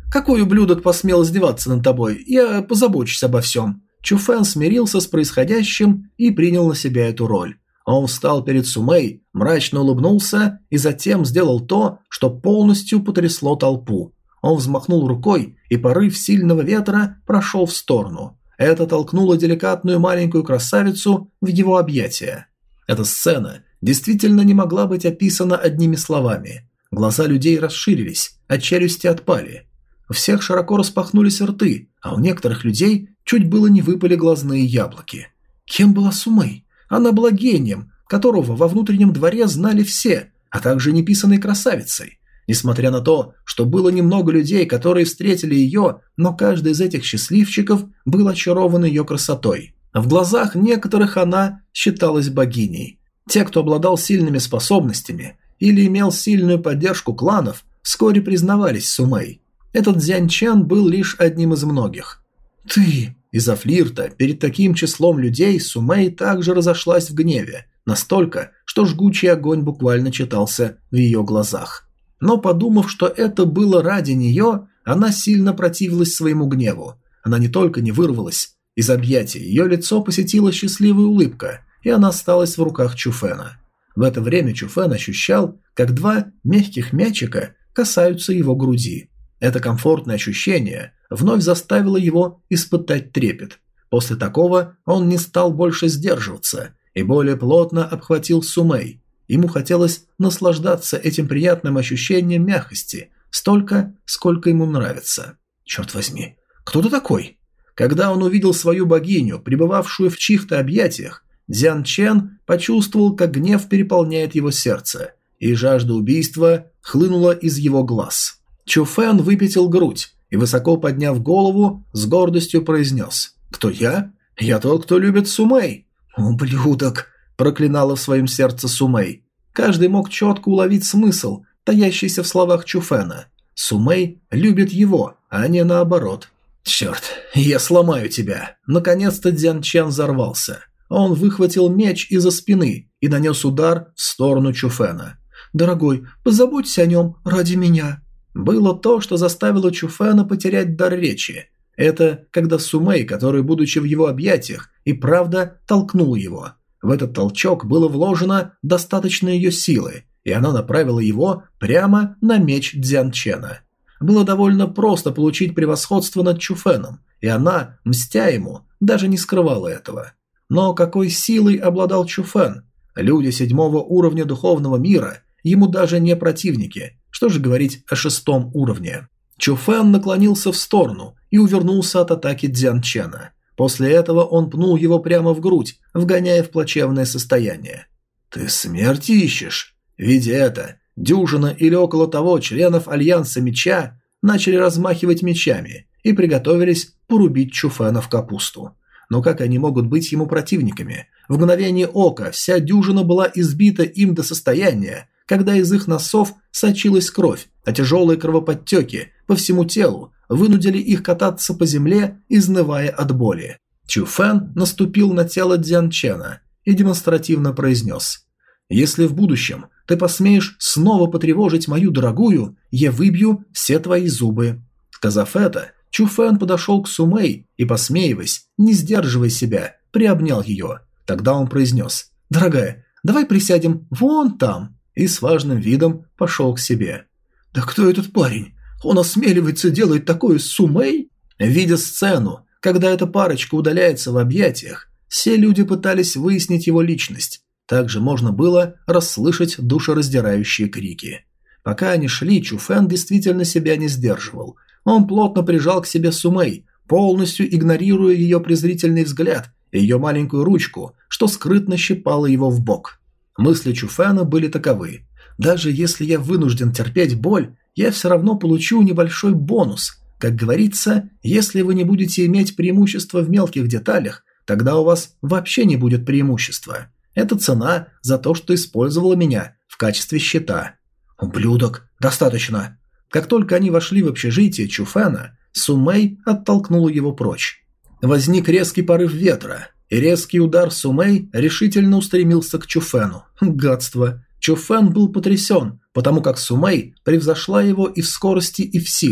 Какой ублюдок посмел издеваться над тобой? Я позабочусь обо всем». Чуфэн смирился с происходящим и принял на себя эту роль. Он встал перед Сумэй, мрачно улыбнулся и затем сделал то, что полностью потрясло толпу. Он взмахнул рукой, и порыв сильного ветра прошел в сторону. Это толкнуло деликатную маленькую красавицу в его объятия. Эта сцена действительно не могла быть описана одними словами. Глаза людей расширились, а челюсти отпали. У всех широко распахнулись рты, а у некоторых людей чуть было не выпали глазные яблоки. Кем была Сумэй? Она была гением, которого во внутреннем дворе знали все, а также неписаной красавицей. Несмотря на то, что было немного людей, которые встретили ее, но каждый из этих счастливчиков был очарован ее красотой. В глазах некоторых она считалась богиней. Те, кто обладал сильными способностями или имел сильную поддержку кланов, вскоре признавались Сумэй. Этот Дзянь Чен был лишь одним из многих. «Ты!» Из-за флирта перед таким числом людей Сумэй также разошлась в гневе, настолько, что жгучий огонь буквально читался в ее глазах. Но подумав, что это было ради нее, она сильно противилась своему гневу. Она не только не вырвалась из объятий, ее лицо посетила счастливая улыбка, и она осталась в руках Чуфэна. В это время Чуфэн ощущал, как два мягких мячика касаются его груди. Это комфортное ощущение вновь заставило его испытать трепет. После такого он не стал больше сдерживаться и более плотно обхватил Сумэй. Ему хотелось наслаждаться этим приятным ощущением мягкости, столько, сколько ему нравится. Черт возьми, кто ты такой? Когда он увидел свою богиню, пребывавшую в чьих-то объятиях, Дзянь Чен почувствовал, как гнев переполняет его сердце, и жажда убийства хлынула из его глаз. Чуфэн выпятил грудь и, высоко подняв голову, с гордостью произнес: «Кто я? Я тот, кто любит Сумэй». «Ублюдок!» – проклинала в своем сердце Сумэй. Каждый мог четко уловить смысл, таящийся в словах Чуфэна. Сумэй любит его, а не наоборот. «Черт, я сломаю тебя!» Наконец-то Дзянь Чен взорвался. Он выхватил меч из-за спины и нанес удар в сторону Чуфэна. «Дорогой, позаботься о нем ради меня». Было то, что заставило Чуфэна потерять дар речи. Это когда Сумэй, который, будучи в его объятиях, и правда толкнул его. В этот толчок было вложено достаточно ее силы, и она направила его прямо на меч Дзянь Чена. Было довольно просто получить превосходство над Чуфэном, и она, мстя ему, даже не скрывала этого. Но какой силой обладал Чуфэн? Люди седьмого уровня духовного мира ему даже не противники. Что же говорить о шестом уровне? Чуфэн наклонился в сторону и увернулся от атаки Дзянь Чена. После этого он пнул его прямо в грудь, вгоняя в плачевное состояние. «Ты смерти ищешь?» Видя это, дюжина или около того членов Альянса Меча начали размахивать мечами и приготовились порубить Чуфэна в капусту. Но как они могут быть ему противниками? В мгновение ока вся дюжина была избита им до состояния, когда из их носов сочилась кровь, а тяжелые кровоподтеки по всему телу вынудили их кататься по земле, изнывая от боли. Чуфэн наступил на тело Дзянь Чена и демонстративно произнес: «Если в будущем ты посмеешь снова потревожить мою дорогую, я выбью все твои зубы». Сказав это, Чуфэн подошел к Сумэй и, посмеиваясь, не сдерживая себя, приобнял ее. Тогда он произнес: «Дорогая, давай присядем вон там», и с важным видом пошел к себе. «Да кто этот парень? Он осмеливается делать такое с Сумэй?» Видя сцену, когда эта парочка удаляется в объятиях, все люди пытались выяснить его личность. Также можно было расслышать душераздирающие крики. Пока они шли, Чуфэн действительно себя не сдерживал. Он плотно прижал к себе Сумэй, полностью игнорируя ее презрительный взгляд и ее маленькую ручку, что скрытно щипало его в бок. Мысли Чуфэна были таковы: даже если я вынужден терпеть боль, я все равно получу небольшой бонус. Как говорится, если вы не будете иметь преимущества в мелких деталях, тогда у вас вообще не будет преимущества. Это цена за то, что использовала меня в качестве щита. Ублюдок, достаточно. Как только они вошли в общежитие Чуфэна, Сумэй оттолкнула его прочь. Возник резкий порыв ветра, и резкий удар Сумэй решительно устремился к Чуфэну. Гадство. Чуфэн был потрясен, потому как Сумэй превзошла его и в скорости, и в силе.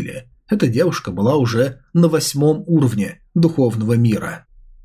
Эта девушка была уже на восьмом уровне духовного мира.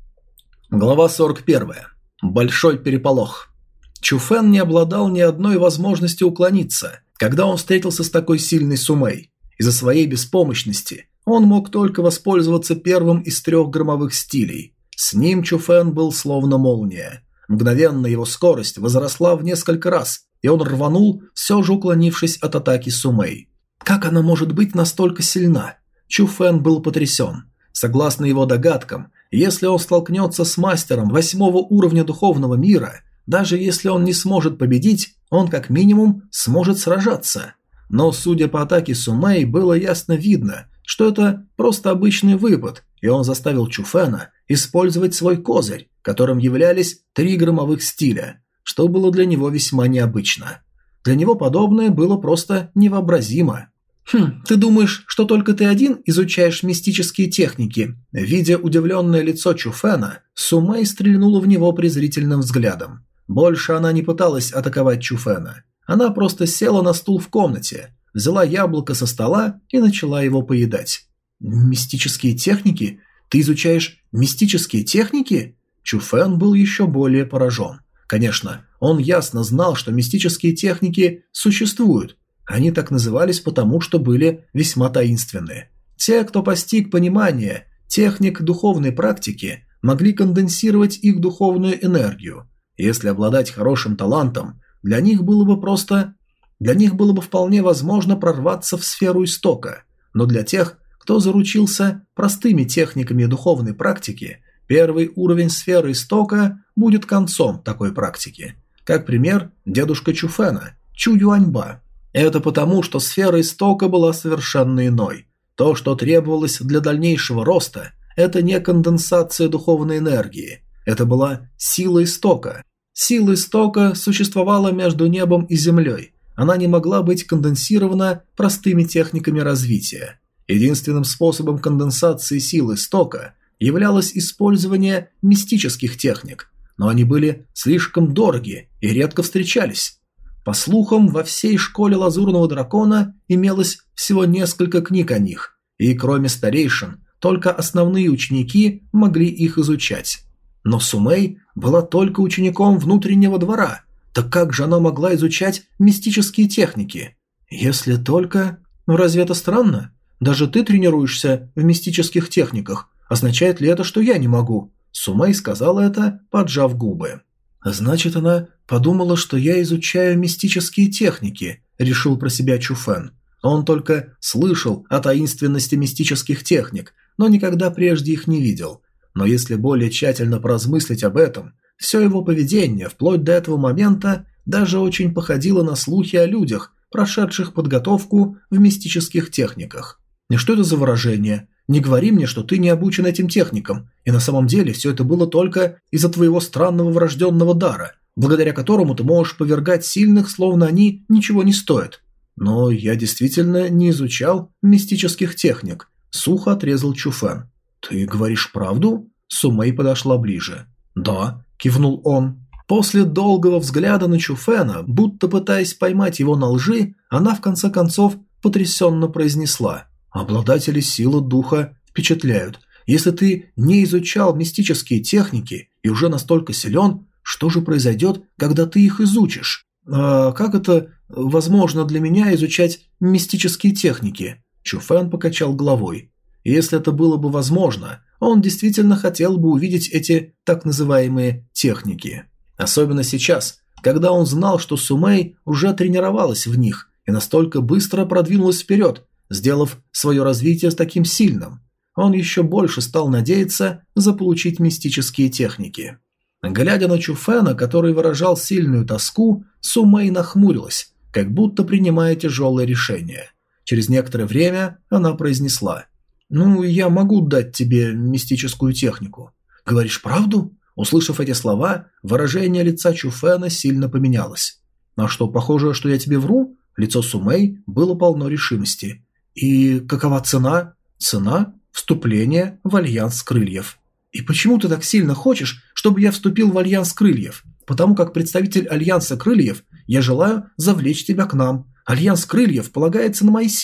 Глава сорок первая. Большой переполох. Чуфэн не обладал ни одной возможностью уклониться, когда он встретился с такой сильной Сумэй. Из-за своей беспомощности он мог только воспользоваться первым из трех громовых стилей. С ним Чуфэн был словно молния. Мгновенно его скорость возросла в несколько раз, и он рванул, все же уклонившись от атаки Сумэй. Как она может быть настолько сильна? Чуфэн был потрясен. Согласно его догадкам, если он столкнется с мастером восьмого уровня духовного мира, даже если он не сможет победить, он как минимум сможет сражаться. Но, судя по атаке Сумэй, было ясно видно, что это просто обычный выпад, и он заставил Чуфэна использовать свой козырь, которым являлись три громовых стиля, что было для него весьма необычно. Для него подобное было просто невообразимо. «Хм, ты думаешь, что только ты один изучаешь мистические техники?» Видя удивленное лицо Чуфэна, Сумэй стрельнула в него презрительным взглядом. Больше она не пыталась атаковать Чуфэна. Она просто села на стул в комнате, взяла яблоко со стола и начала его поедать. «Мистические техники? Ты изучаешь мистические техники?» Чуфэн был еще более поражен. Конечно, он ясно знал, что мистические техники существуют. Они так назывались потому, что были весьма таинственны. Те, кто постиг понимание техник духовной практики, могли конденсировать их духовную энергию. Если обладать хорошим талантом, для них было бы просто... Для них было бы вполне возможно прорваться в сферу истока. Но для тех, кто заручился простыми техниками духовной практики, первый уровень сферы истока будет концом такой практики. Как пример, дедушка Чуфэна, Чу Юаньба. Это потому, что сфера истока была совершенно иной. То, что требовалось для дальнейшего роста, это не конденсация духовной энергии. Это была сила истока. Сила истока существовала между небом и землей. Она не могла быть конденсирована простыми техниками развития. Единственным способом конденсации силы истока являлось использование мистических техник, но они были слишком дороги и редко встречались. По слухам, во всей школе Лазурного Дракона имелось всего несколько книг о них, и кроме старейшин, только основные ученики могли их изучать. Но Сумэй была только учеником внутреннего двора, так как же она могла изучать мистические техники? Если только... Ну разве это странно? Даже ты тренируешься в мистических техниках, означает ли это, что я не могу? Сумэй сказала это, поджав губы. «Значит, она подумала, что я изучаю мистические техники», – решил про себя Чуфэн. Он только слышал о таинственности мистических техник, но никогда прежде их не видел. Но если более тщательно поразмыслить об этом, все его поведение, вплоть до этого момента, даже очень походило на слухи о людях, прошедших подготовку в мистических техниках. И что это за выражение? Не говори мне, что ты не обучен этим техникам, и на самом деле все это было только из-за твоего странного врожденного дара, благодаря которому ты можешь повергать сильных, словно они ничего не стоят. Но я действительно не изучал мистических техник, сухо отрезал Чуфэн. Ты говоришь правду? Сумэй подошла ближе. Да, кивнул он. После долгого взгляда на Чуфэна, будто пытаясь поймать его на лжи, она в конце концов потрясенно произнесла: «Обладатели силы духа впечатляют. Если ты не изучал мистические техники и уже настолько силен, что же произойдет, когда ты их изучишь? А как это возможно для меня изучать мистические техники?» Чуфэн покачал головой. Если это было бы возможно, он действительно хотел бы увидеть эти так называемые техники. Особенно сейчас, когда он знал, что Сумэй уже тренировалась в них и настолько быстро продвинулась вперед, сделав свое развитие таким сильным. Он еще больше стал надеяться заполучить мистические техники. Глядя на Чуфэна, который выражал сильную тоску, Сумэй нахмурилась, как будто принимая тяжелое решение. Через некоторое время она произнесла: «Ну, я могу дать тебе мистическую технику». «Говоришь правду?» Услышав эти слова, выражение лица Чуфэна сильно поменялось. «А что, похоже, что я тебе вру?» Лицо Сумэй было полно решимости. «И какова цена?» «Цена вступления в Альянс Крыльев». «И почему ты так сильно хочешь, чтобы я вступил в Альянс Крыльев? Потому как представитель Альянса Крыльев, я желаю завлечь тебя к нам. Альянс Крыльев полагается на мои силы,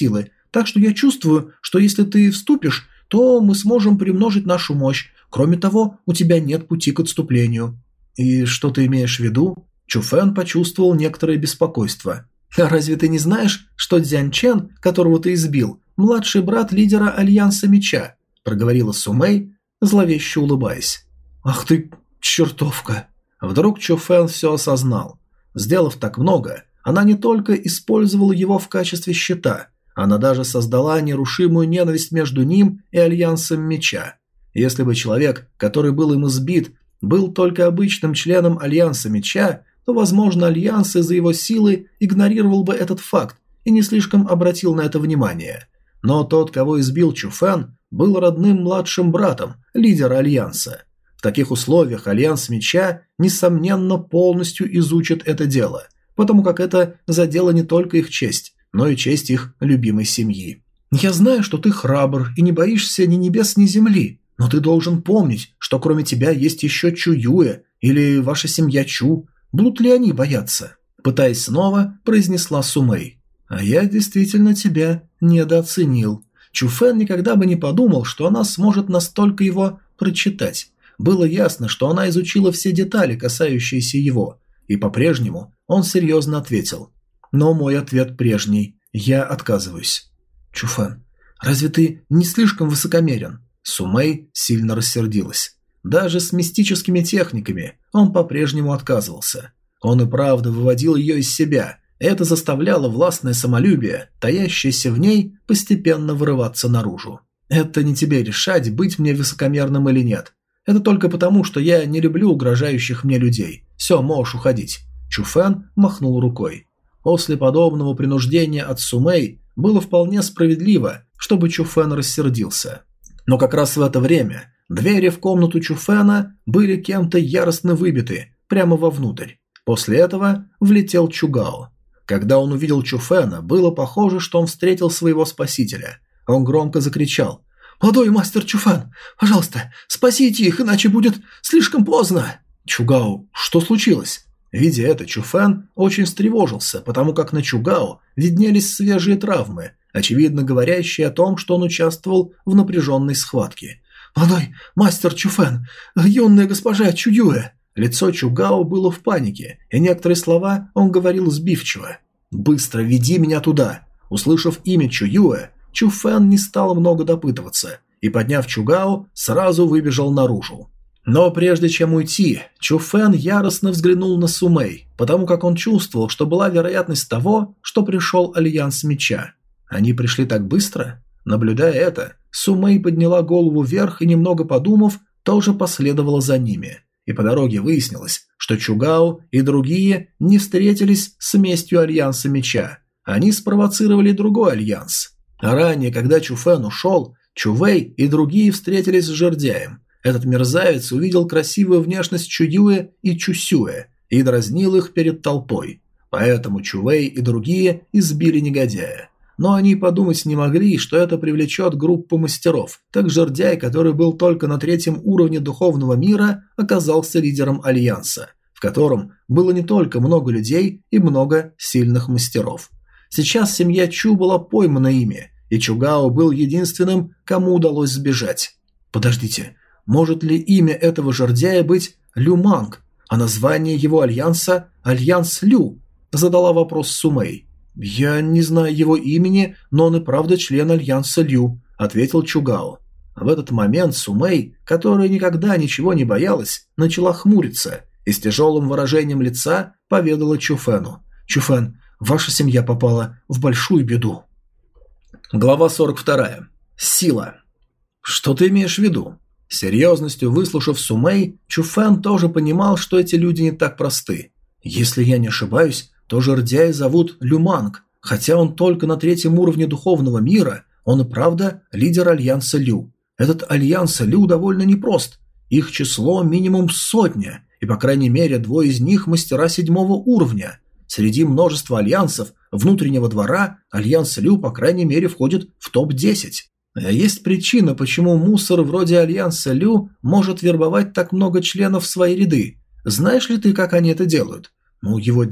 Так что я чувствую, что если ты вступишь, то мы сможем приумножить нашу мощь. Кроме того, у тебя нет пути к отступлению». «И что ты имеешь в виду?» Чуфэн почувствовал некоторое беспокойство. «А разве ты не знаешь, что Цзянь Чен, которого ты избил, младший брат лидера Альянса Меча?» – проговорила Сумэй, зловеще улыбаясь. «Ах ты, чертовка!» Вдруг Чуфэн все осознал. Сделав так много, она не только использовала его в качестве щита, она даже создала нерушимую ненависть между ним и Альянсом Меча. Если бы человек, который был им избит, был только обычным членом Альянса Меча, то, возможно, Альянс из-за его силы игнорировал бы этот факт и не слишком обратил на это внимание. Но тот, кого избил Чуфэн, был родным младшим братом лидера Альянса. В таких условиях Альянс Меча, несомненно, полностью изучит это дело, потому как это задело не только их честь, но и честь их любимой семьи. «Я знаю, что ты храбр и не боишься ни небес, ни земли, но ты должен помнить, что кроме тебя есть еще Чу Юэ или ваша семья Чу. Будут ли они бояться?» Пытаясь снова, произнесла Сумэй. «А я действительно тебя недооценил». Чуфэн никогда бы не подумал, что она сможет настолько его прочитать. Было ясно, что она изучила все детали, касающиеся его, и по-прежнему он серьезно ответил. «Но мой ответ прежний. Я отказываюсь». «Чуфэн, разве ты не слишком высокомерен?» Сумэй сильно рассердилась. Даже с мистическими техниками он по-прежнему отказывался. Он и правда выводил ее из себя. Это заставляло властное самолюбие, таящееся в ней, постепенно вырываться наружу. «Это не тебе решать, быть мне высокомерным или нет. Это только потому, что я не люблю угрожающих мне людей. Все, можешь уходить». Чуфэн махнул рукой. После подобного принуждения от Сумэй было вполне справедливо, чтобы Чуфэн рассердился. Но как раз в это время двери в комнату Чуфэна были кем-то яростно выбиты прямо вовнутрь. После этого влетел Чугао. Когда он увидел Чуфэна, было похоже, что он встретил своего спасителя. Он громко закричал: «Молодой мастер Чуфэн, пожалуйста, спасите их, иначе будет слишком поздно!» «Чугао, что случилось?» Видя это, Чуфэн очень встревожился, потому как на Чугао виднелись свежие травмы, очевидно говорящие о том, что он участвовал в напряженной схватке. «Молодой мастер Чуфэн, юная госпожа Чуюэ!» Лицо Чугао было в панике, и некоторые слова он говорил сбивчиво. «Быстро веди меня туда!» Услышав имя Чуюэ, Чуфэн не стал много допытываться, и, подняв Чугао, сразу выбежал наружу. Но прежде чем уйти, Чуфэн яростно взглянул на Сумэй, потому как он чувствовал, что была вероятность того, что пришел Альянс Меча. Они пришли так быстро? Наблюдая это, Сумэй подняла голову вверх и, немного подумав, тоже последовала за ними. И по дороге выяснилось, что Чугао и другие не встретились с местью Альянса Меча. Они спровоцировали другой альянс. А ранее, когда Чуфэн ушел, Чувэй и другие встретились с жердяем. Этот мерзавец увидел красивую внешность Чуюэ и Чусюэ и дразнил их перед толпой. Поэтому Чувэй и другие избили негодяя. Но они подумать не могли, что это привлечет группу мастеров. Так жердяй, который был только на третьем уровне духовного мира, оказался лидером Альянса, в котором было не только много людей и много сильных мастеров. Сейчас семья Чу была поймана ими, и Чугао был единственным, кому удалось сбежать. Подождите, может ли имя этого жердяя быть Лю Манг, а название его альянса – Альянс Лю? Задала вопрос Сумэй. «Я не знаю его имени, но он и правда член Альянса Лю», – ответил Чугао. В этот момент Сумэй, которая никогда ничего не боялась, начала хмуриться и с тяжелым выражением лица поведала Чуфэну: «Чуфэн, ваша семья попала в большую беду». Глава сорок вторая. Сила. «Что ты имеешь в виду?» С серьезностью выслушав Сумэй, Чуфэн тоже понимал, что эти люди не так просты. «Если я не ошибаюсь, то жердяя зовут Лю Манг, хотя он только на третьем уровне духовного мира, он и правда лидер Альянса Лю. Этот Альянс Лю довольно непрост. Их число минимум сотня, и по крайней мере двое из них мастера седьмого уровня. Среди множества альянсов внутреннего двора Альянс Лю по крайней мере входит в топ десять. А есть причина, почему мусор вроде Альянса Лю может вербовать так много членов в свои ряды. Знаешь ли ты, как они это делают? Ну, его дед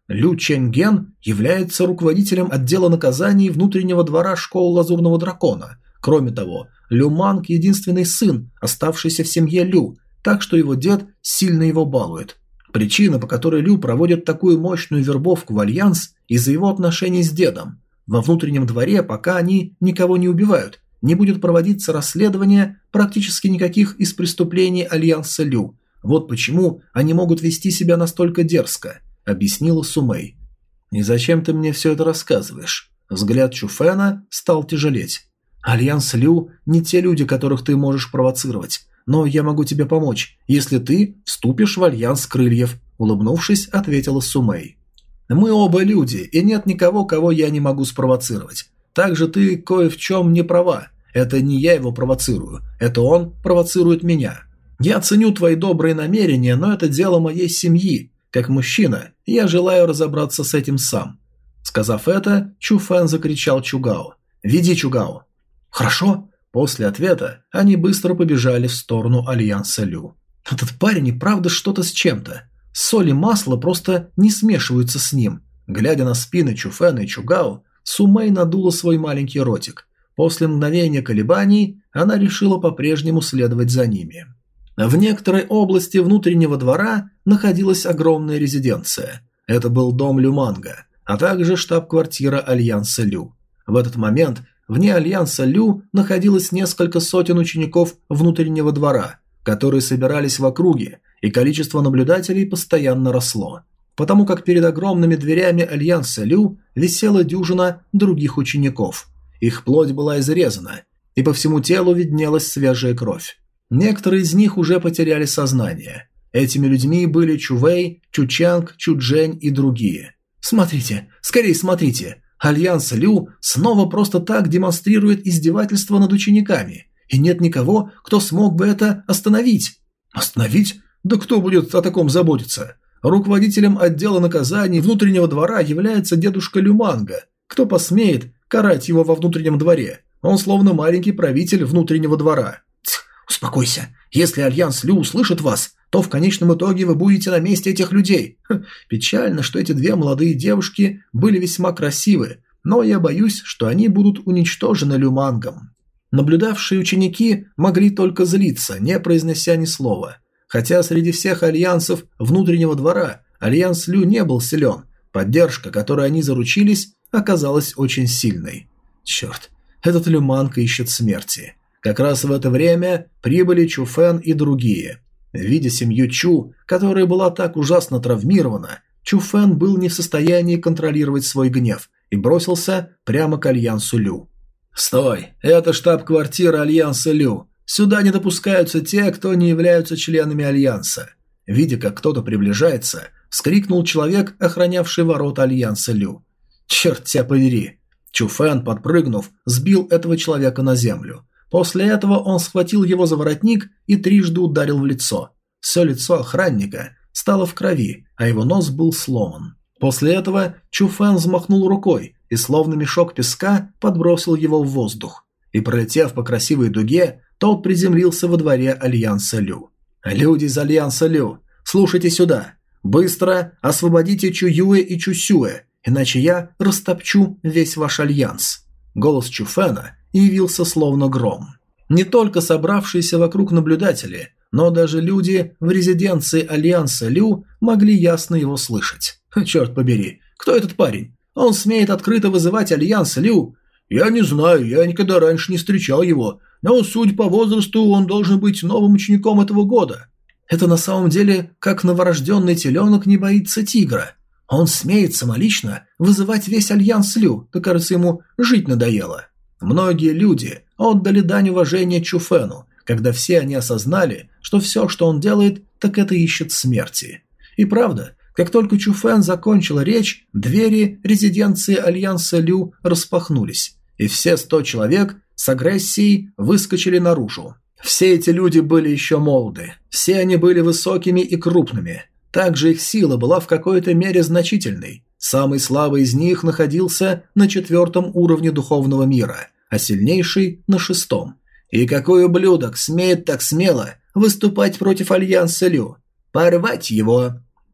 Лю Чэньген является руководителем отдела наказаний внутреннего двора школы Лазурного Дракона. Кроме того, Лю Манг – единственный сын, оставшийся в семье Лю, так что его дед сильно его балует. Причина, по которой Лю проводит такую мощную вербовку в Альянс, из-за его отношений с дедом. Во внутреннем дворе, пока они никого не убивают, не будет проводиться расследование практически никаких из преступлений Альянса Лю. Вот почему они могут вести себя настолько дерзко, объяснила Сумэй. «И зачем ты мне все это рассказываешь?» Взгляд Чуфена стал тяжелеть. «Альянс Лю не те люди, которых ты можешь провоцировать. Но я могу тебе помочь, если ты вступишь в Альянс Крыльев», улыбнувшись, ответила Сумэй. «Мы оба люди, и нет никого, кого я не могу спровоцировать. Также ты кое в чем не права. Это не я его провоцирую, это он провоцирует меня. Я ценю твои добрые намерения, но это дело моей семьи. Как мужчина, я желаю разобраться с этим сам». Сказав это, Чуфэн закричал Чугао: «Веди, Чугао!» «Хорошо». После ответа они быстро побежали в сторону Альянса Лю. Этот парень и правда что-то с чем-то. Соль и масло просто не смешиваются с ним. Глядя на спины Чуфэна и Чугао, Сумэй надула свой маленький ротик. После мгновения колебаний она решила по-прежнему следовать за ними. В некоторой области внутреннего двора находилась огромная резиденция. Это был дом Лю Манга, а также штаб-квартира Альянса Лю. В этот момент вне Альянса Лю находилось несколько сотен учеников внутреннего двора, которые собирались в округе, и количество наблюдателей постоянно росло, потому как перед огромными дверями Альянса Лю висела дюжина других учеников. Их плоть была изрезана, и по всему телу виднелась свежая кровь. Некоторые из них уже потеряли сознание. Этими людьми были Чувэй, Чучанг, Чуджень и другие. «Смотрите, скорее смотрите! Альянс Лю снова просто так демонстрирует издевательство над учениками, и нет никого, кто смог бы это остановить». «Остановить? Да кто будет о таком заботиться? Руководителем отдела наказаний внутреннего двора является дедушка Лю Манга. Кто посмеет карать его во внутреннем дворе? Он словно маленький правитель внутреннего двора». «Тьф, успокойся. Если Альянс Лю услышит вас, то в конечном итоге вы будете на месте этих людей». Ха, печально, что эти две молодые девушки были весьма красивы, но я боюсь, что они будут уничтожены Лю Мангом. Наблюдавшие ученики могли только злиться, не произнося ни слова. Хотя среди всех альянсов внутреннего двора Альянс Лю не был силен, поддержка, которой они заручились, оказалась очень сильной. Черт, этот Лю Манг ищет смерти. Как раз в это время прибыли Чуфэн и другие. Видя семью Чу, которая была так ужасно травмирована, Чуфэн был не в состоянии контролировать свой гнев и бросился прямо к Альянсу Лю. «Стой! Это штаб-квартира Альянса Лю. Сюда не допускаются те, кто не являются членами Альянса». Видя, как кто-то приближается, вскрикнул человек, охранявший ворота Альянса Лю. «Черт тебя подери!» Чуфэн, подпрыгнув, сбил этого человека на землю. После этого он схватил его за воротник и трижды ударил в лицо. Все лицо охранника стало в крови, а его нос был сломан. После этого Чуфэн взмахнул рукой и, словно мешок песка, подбросил его в воздух. И, пролетев по красивой дуге, тот приземлился во дворе Альянса Лю. «Люди из Альянса Лю, слушайте сюда! Быстро освободите Чуюэ и Чусюэ, иначе я растопчу весь ваш Альянс!» Голос Чуфэна явился словно гром. Не только собравшиеся вокруг наблюдатели, но даже люди в резиденции Альянса Лю могли ясно его слышать. «Черт побери, кто этот парень? Он смеет открыто вызывать Альянс Лю?» «Я не знаю, я никогда раньше не встречал его, но, судя по возрасту, он должен быть новым учеником этого года». Это на самом деле как новорожденный теленок не боится тигра. Он смеет самолично вызывать весь Альянс Лю, да, кажется, ему жить надоело. Многие люди отдали дань уважения Чуфэну, когда все они осознали, что все, что он делает, так это ищет смерти. И правда, как только Чуфэн закончил речь, двери резиденции Альянса Лю распахнулись, и все сто человек с агрессией выскочили наружу. Все эти люди были еще молоды, все они были высокими и крупными. Также их сила была в какой-то мере значительной. Самый слабый из них находился на четвертом уровне духовного мира, а сильнейший на шестом. И какой ублюдок смеет так смело выступать против Альянса Лю? Порвать его!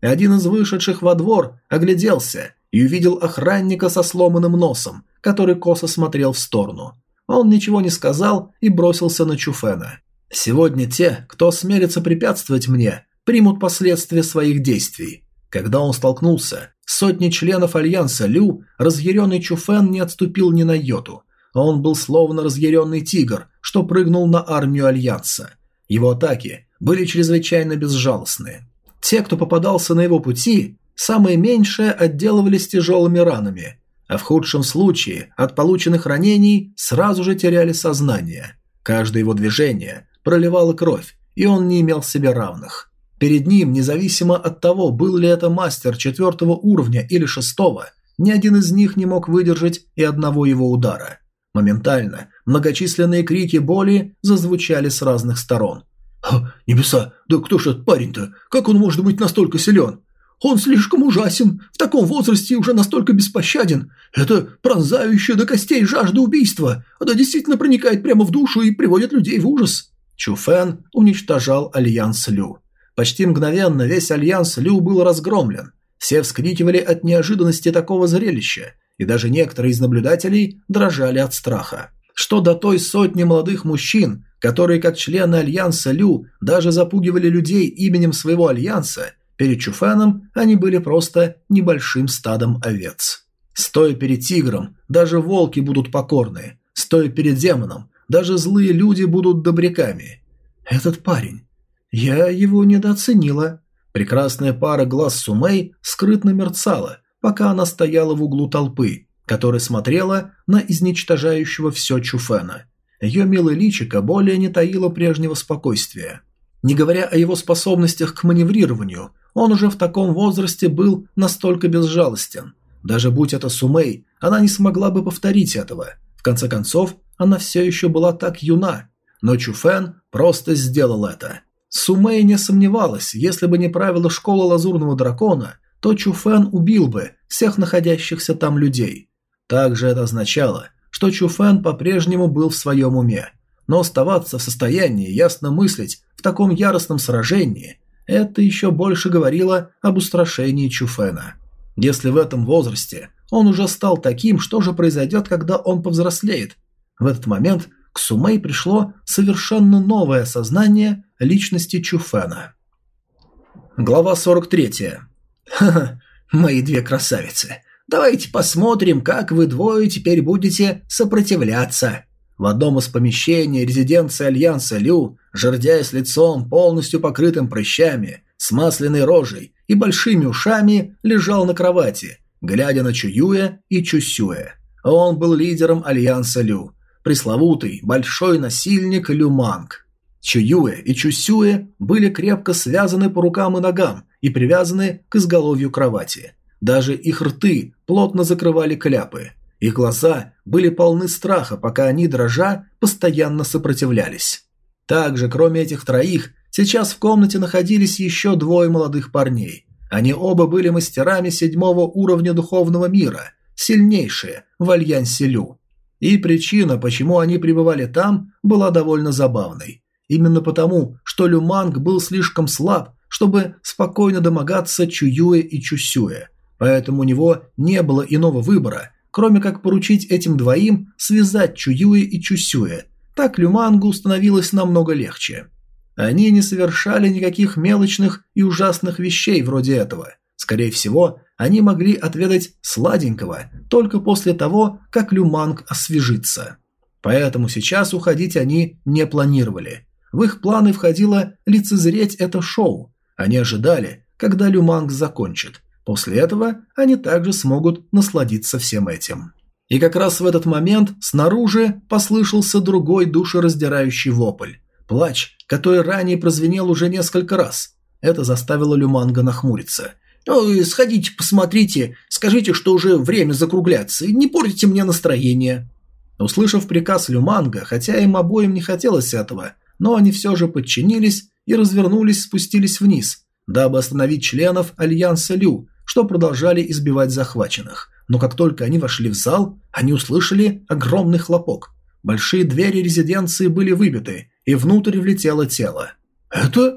и один из вышедших во двор огляделся и увидел охранника со сломанным носом, который косо смотрел в сторону. Он ничего не сказал и бросился на Чуфена. «Сегодня те, кто осмелится препятствовать мне, примут последствия своих действий». Когда он столкнулся с сотней членов Альянса Лю, разъяренный Чуфен не отступил ни на йоту. Он был словно разъяренный тигр, что прыгнул на армию Альянса. Его атаки были чрезвычайно безжалостны. Те, кто попадался на его пути, самые меньшие отделывались тяжелыми ранами, а в худшем случае от полученных ранений сразу же теряли сознание. Каждое его движение проливало кровь, и он не имел себе равных. Перед ним, независимо от того, был ли это мастер четвертого уровня или шестого, ни один из них не мог выдержать и одного его удара. Моментально многочисленные крики боли зазвучали с разных сторон. «Ха, небеса, да кто ж этот парень-то? Как он может быть настолько силен? Он слишком ужасен, в таком возрасте уже настолько беспощаден. Это пронзающая до костей жажда убийства. Она действительно проникает прямо в душу и приводит людей в ужас». Чуфен уничтожал Альянс Лю. Почти мгновенно весь Альянс Лю был разгромлен. Все вскрикивали от неожиданности такого зрелища, и даже некоторые из наблюдателей дрожали от страха. Что до той сотни молодых мужчин, которые как члены Альянса Лю даже запугивали людей именем своего Альянса, перед Чуфеном они были просто небольшим стадом овец. Стоя перед тигром, даже волки будут покорны. Стоя перед демоном, даже злые люди будут добряками. Этот парень... Я его недооценила. Прекрасная пара глаз Сумэй скрытно мерцала, пока она стояла в углу толпы, которая смотрела на изничтожающего все Чуфена. Ее милое личико более не таило прежнего спокойствия. Не говоря о его способностях к маневрированию, он уже в таком возрасте был настолько безжалостен. Даже будь это Сумэй, она не смогла бы повторить этого. В конце концов, она все еще была так юна. Но Чуфен просто сделал это. Сумэй не сомневалась, если бы не правила школы Лазурного Дракона, то Чуфен убил бы всех находящихся там людей. Также это означало, что Чуфен по-прежнему был в своем уме. Но оставаться в состоянии ясно мыслить в таком яростном сражении, это еще больше говорило об устрашении Чуфена. Если в этом возрасте он уже стал таким, что же произойдет, когда он повзрослеет? В этот момент к Сумэй пришло совершенно новое осознание личности Чуфена. Глава сорок третья. «Ха-ха, мои две красавицы, давайте посмотрим, как вы двое теперь будете сопротивляться». В одном из помещений резиденции Альянса Лю, жердяй с лицом, полностью покрытым прыщами, с масляной рожей и большими ушами, лежал на кровати, глядя на Чуюэ и Чусюэ. Он был лидером Альянса Лю, пресловутый большой насильник Лю Манг. Чуюэ и Чусюэ были крепко связаны по рукам и ногам и привязаны к изголовью кровати. Даже их рты плотно закрывали кляпы. Их глаза были полны страха, пока они, дрожа, постоянно сопротивлялись. Также, кроме этих троих, сейчас в комнате находились еще двое молодых парней. Они оба были мастерами седьмого уровня духовного мира, сильнейшие в Альянсе Лю. И причина, почему они пребывали там, была довольно забавной. Именно потому, что Лю Манг был слишком слаб, чтобы спокойно домогаться Чуюэ и Чусюэ. Поэтому у него не было иного выбора, кроме как поручить этим двоим связать Чуюэ и Чусюэ. Так Лю Мангу становилось намного легче. Они не совершали никаких мелочных и ужасных вещей вроде этого. Скорее всего, они могли отведать сладенького только после того, как Лю Манг освежится. Поэтому сейчас уходить они не планировали. В их планы входило лицезреть это шоу. Они ожидали, когда Лю Манг закончит. После этого они также смогут насладиться всем этим. И как раз в этот момент снаружи послышался другой душераздирающий вопль. Плач, который ранее прозвенел уже несколько раз. Это заставило Лю Манга нахмуриться. «Ой, сходите, посмотрите, скажите, что уже время закругляться, и не портите мне настроение». Услышав приказ Лю Манга, хотя им обоим не хотелось этого, но они все же подчинились и развернулись, спустились вниз, дабы остановить членов Альянса Лю, что продолжали избивать захваченных. Но как только они вошли в зал, они услышали огромный хлопок. Большие двери резиденции были выбиты, и внутрь влетело тело. «Это...»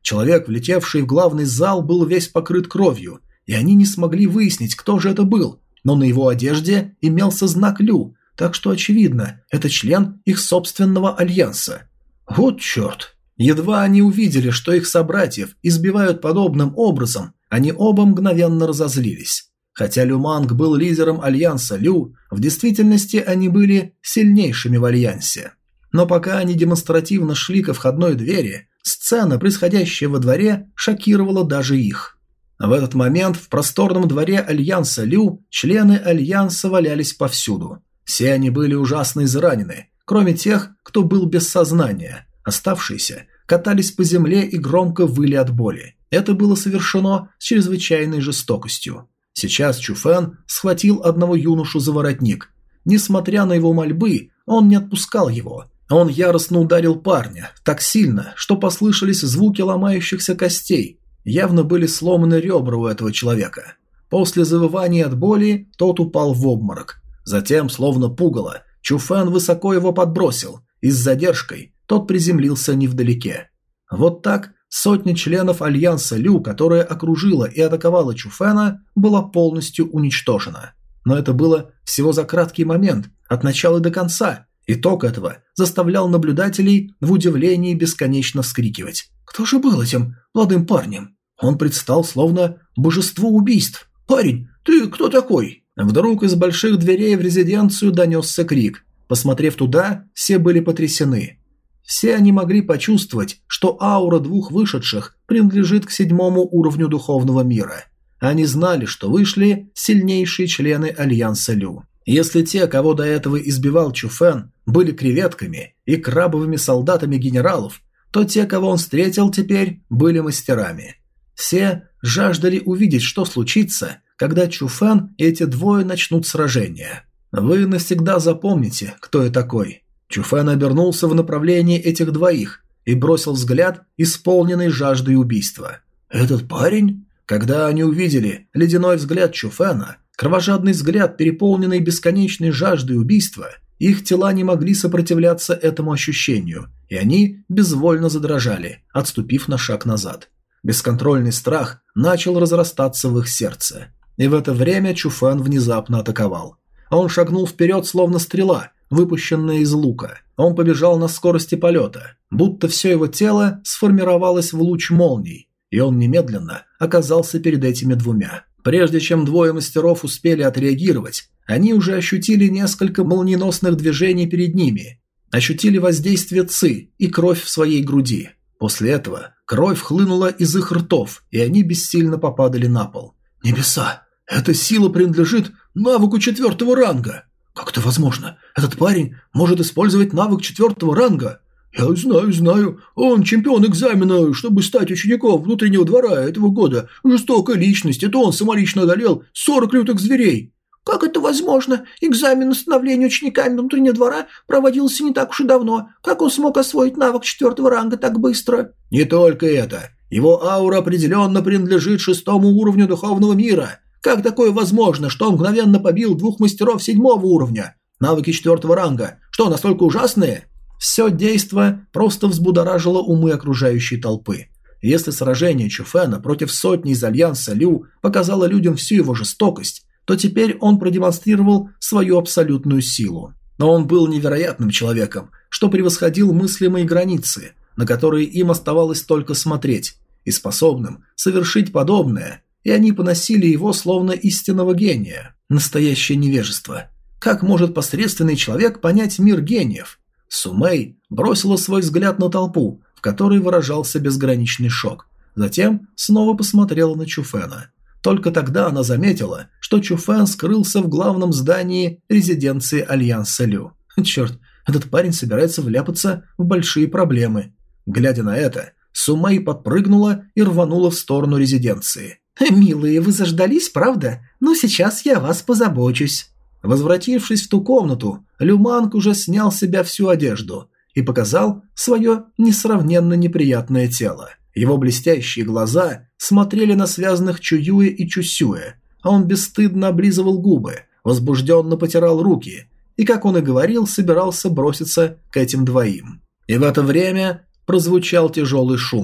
Человек, влетевший в главный зал, был весь покрыт кровью, и они не смогли выяснить, кто же это был, но на его одежде имелся знак Лю, так что, очевидно, это член их собственного альянса. Вот черт! Едва они увидели, что их собратьев избивают подобным образом, они оба мгновенно разозлились. Хотя Лю Манг был лидером альянса Лю, в действительности они были сильнейшими в альянсе. Но пока они демонстративно шли ко входной двери, сцена, происходящая во дворе, шокировала даже их. В этот момент в просторном дворе альянса Лю члены альянса валялись повсюду. Все они были ужасно изранены, кроме тех, кто был без сознания. Оставшиеся катались по земле и громко выли от боли. Это было совершено с чрезвычайной жестокостью. Сейчас Чу Фэн схватил одного юношу за воротник. Несмотря на его мольбы, он не отпускал его. Он яростно ударил парня, так сильно, что послышались звуки ломающихся костей. Явно были сломаны ребра у этого человека. После завывания от боли тот упал в обморок. Затем, словно пугало, Чу Фэн высоко его подбросил, и с задержкой тот приземлился невдалеке. Вот так сотня членов альянса Лю, которая окружила и атаковала Чу Фэна, была полностью уничтожена. Но это было всего за краткий момент, от начала до конца. Итог этого заставлял наблюдателей в удивлении бесконечно вскрикивать. Кто же был этим молодым парнем? Он предстал словно божество убийств. «Парень, ты кто такой?» Вдруг из больших дверей в резиденцию донесся крик. Посмотрев туда, все были потрясены. Все они могли почувствовать, что аура двух вышедших принадлежит к седьмому уровню духовного мира. Они знали, что вышли сильнейшие члены альянса Лю. Если те, кого до этого избивал Чу Фэн, были креветками и крабовыми солдатами генералов, то те, кого он встретил теперь, были мастерами. Все жаждали увидеть, что случится, когда Чу Фэн и эти двое начнут сражение. Вы навсегда запомните, кто я такой. Чу Фэн обернулся в направлении этих двоих и бросил взгляд, исполненный жаждой убийства. «Этот парень?» Когда они увидели ледяной взгляд Чу Фэна, кровожадный взгляд, переполненный бесконечной жаждой убийства, их тела не могли сопротивляться этому ощущению, и они безвольно задрожали, отступив на шаг назад. Бесконтрольный страх начал разрастаться в их сердце. И в это время Чу Фэн внезапно атаковал. Он шагнул вперед, словно стрела, выпущенная из лука. Он побежал на скорости полета, будто все его тело сформировалось в луч молний, и он немедленно оказался перед этими двумя. Прежде чем двое мастеров успели отреагировать, они уже ощутили несколько молниеносных движений перед ними, ощутили воздействие ци и кровь в своей груди. После этого кровь хлынула из их ртов, и они бессильно попадали на пол. «Небеса! Эта сила принадлежит навыку четвертого ранга! Как это возможно? Этот парень может использовать навык четвертого ранга?» «Я знаю, знаю. Он чемпион экзамена, чтобы стать учеником внутреннего двора этого года. Жестокая личность, это он самолично одолел сорок лютых зверей». «Как это возможно? Экзамен на становление учениками внутреннего двора проводился не так уж и давно. Как он смог освоить навык четвертого ранга так быстро?» «Не только это. Его аура определенно принадлежит шестому уровню духовного мира. Как такое возможно, что он мгновенно побил двух мастеров седьмого уровня? Навыки четвертого ранга. Что, настолько ужасные?» Все действо просто взбудоражило умы окружающей толпы. Если сражение Чу Фэна против сотни из альянса Лю показало людям всю его жестокость, то теперь он продемонстрировал свою абсолютную силу. Но он был невероятным человеком, что превосходил мыслимые границы, на которые им оставалось только смотреть, и способным совершить подобное, и они поносили его словно истинного гения. Настоящее невежество. Как может посредственный человек понять мир гениев? Сумэй бросила свой взгляд на толпу, в которой выражался безграничный шок. Затем снова посмотрела на Чу Фэна. Только тогда она заметила, что Чу Фэн скрылся в главном здании резиденции Альянса Лю. Черт, этот парень собирается вляпаться в большие проблемы. Глядя на это, Сумэй подпрыгнула и рванула в сторону резиденции. «Милые, вы заждались, правда? Ну, сейчас я о вас позабочусь». Возвратившись в ту комнату, Лю Манг уже снял с себя всю одежду и показал свое несравненно неприятное тело. Его блестящие глаза смотрели на связанных Чуюэ и Чусюэ, а он бесстыдно облизывал губы, возбужденно потирал руки и, как он и говорил, собирался броситься к этим двоим. И в это время прозвучал тяжелый шум.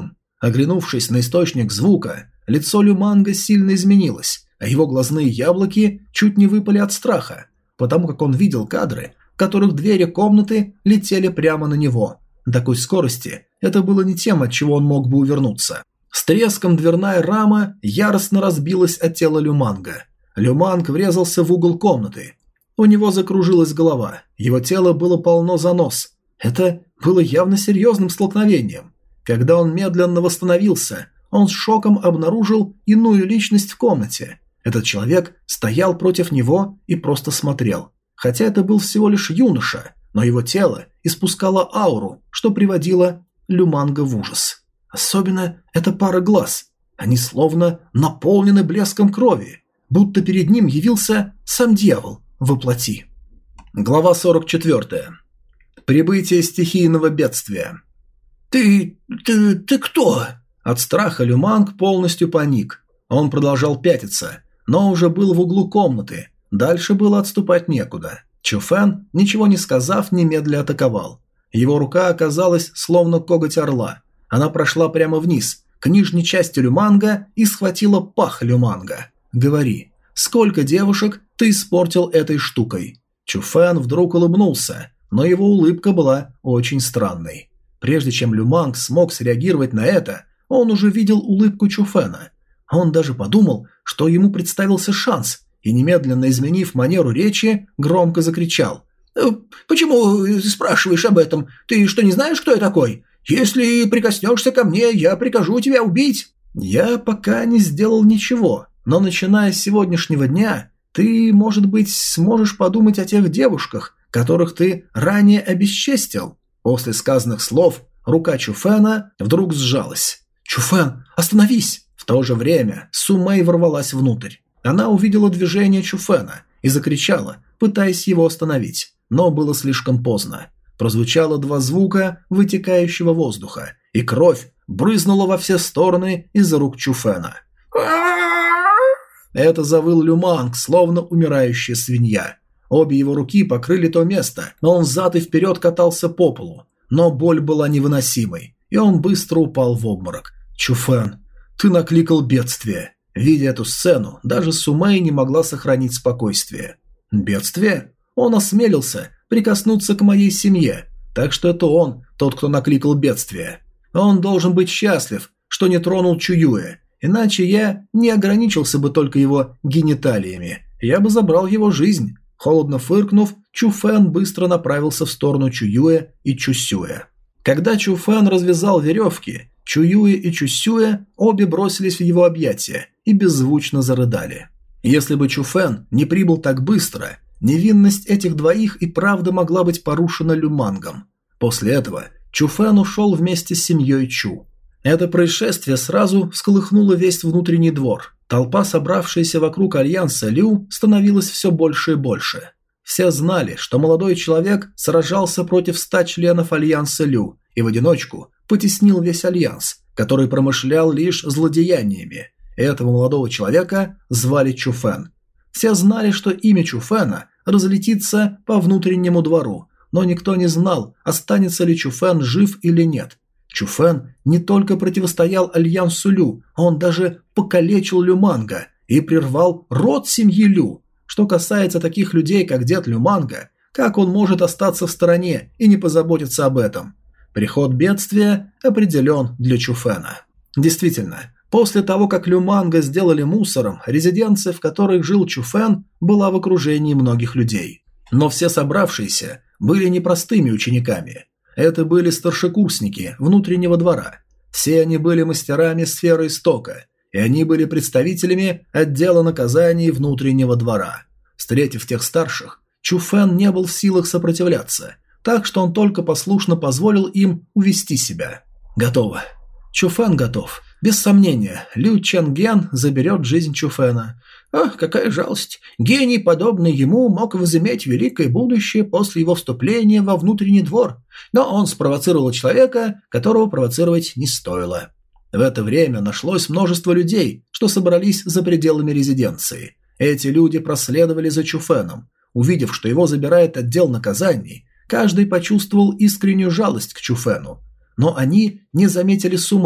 Оглянувшись на источник звука, лицо Люманга сильно изменилось, а его глазные яблоки чуть не выпали от страха, потому как он видел кадры, в которых двери комнаты летели прямо на него. На такой скорости это было не тем, от чего он мог бы увернуться. С треском дверная рама яростно разбилась от тела Люманга. Люманг врезался в угол комнаты. У него закружилась голова, его тело было полно занос. Это было явно серьезным столкновением. Когда он медленно восстановился, он с шоком обнаружил иную личность в комнате. Этот человек стоял против него и просто смотрел. Хотя это был всего лишь юноша, но его тело испускало ауру, что приводило Люманга в ужас. Особенно эта пара глаз. Они словно наполнены блеском крови, будто перед ним явился сам дьявол во плоти. Глава сорок четыре. Прибытие стихийного бедствия. «Ты... ты... ты кто?» От страха Люманг полностью паник. Он продолжал пятиться, но уже был в углу комнаты. Дальше было отступать некуда. Чуфэн, ничего не сказав, немедля атаковал. Его рука оказалась словно коготь орла. Она прошла прямо вниз, к нижней части Люманга и схватила пах Люманга. «Говори, сколько девушек ты испортил этой штукой?» Чуфэн вдруг улыбнулся, но его улыбка была очень странной. Прежде чем Люманг смог среагировать на это, он уже видел улыбку Чуфэна. Он даже подумал, что ему представился шанс, и немедленно изменив манеру речи, громко закричал: «Почему спрашиваешь об этом? Ты что, не знаешь, кто я такой? Если прикоснешься ко мне, я прикажу тебя убить». «Я пока не сделал ничего, но начиная с сегодняшнего дня, ты, может быть, сможешь подумать о тех девушках, которых ты ранее обесчестил». После сказанных слов рука Чуфэна вдруг сжалась. «Чуфэн, остановись!» В то же время Сумэй ворвалась внутрь. Она увидела движение Чуфэна и закричала, пытаясь его остановить, но было слишком поздно. Прозвучало два звука вытекающего воздуха, и кровь брызнула во все стороны из-за рук Чуфэна. Это завыл Люманг, словно умирающая свинья. Обе его руки покрыли то место, но он взад и вперед катался по полу. Но боль была невыносимой, и он быстро упал в обморок. «Чуфэн, ты накликал бедствие». Видя эту сцену, даже Сумэй не могла сохранить спокойствие. «Бедствие?» Он осмелился прикоснуться к моей семье, так что это он, тот, кто накликал бедствие. Он должен быть счастлив, что не тронул Чуюэ, иначе я не ограничился бы только его гениталиями, я бы забрал его жизнь». Холодно фыркнув, Чуфэн быстро направился в сторону Чуюэ и Чусюэ. Когда Чуфэн развязал веревки, Чуюэ и Чусюэ обе бросились в его объятия и беззвучно зарыдали. Если бы Чуфэн не прибыл так быстро, невинность этих двоих и правда могла быть порушена Люмангом. После этого Чуфэн ушел вместе с семьей Чу. Это происшествие сразу всколыхнуло весь внутренний двор. Толпа, собравшаяся вокруг альянса Лю, становилась все больше и больше. Все знали, что молодой человек сражался против ста членов альянса Лю и в одиночку потеснил весь альянс, который промышлял лишь злодеяниями. Этого молодого человека звали Чуфэн. Все знали, что имя Чуфэна разлетится по внутреннему двору, но никто не знал, останется ли Чуфэн жив или нет. Чуфэн не только противостоял альянсу Лю, он даже покалечил Люманга и прервал род семьи Лю. Что касается таких людей, как дед Люманга, как он может остаться в стороне и не позаботиться об этом? Приход бедствия определен для Чуфэна. Действительно, после того, как Люманга сделали мусором, резиденция, в которой жил Чуфэн, была в окружении многих людей. Но все собравшиеся были не простыми учениками. Это были старшекурсники внутреннего двора. Все они были мастерами сферы истока, и они были представителями отдела наказаний внутреннего двора. Встретив тех старших, Чуфэн не был в силах сопротивляться, так что он только послушно позволил им увести себя. Готово. Чуфэн готов. Без сомнения, Лю Чэнген заберет жизнь Чуфэна. Ах, какая жалость. Гений, подобный ему, мог возыметь великое будущее после его вступления во внутренний двор, но он спровоцировал человека, которого провоцировать не стоило. В это время нашлось множество людей, что собрались за пределами резиденции. Эти люди проследовали за Чуфэном. Увидев, что его забирает отдел наказаний, каждый почувствовал искреннюю жалость к Чуфэну. Но они не заметили Сумэй.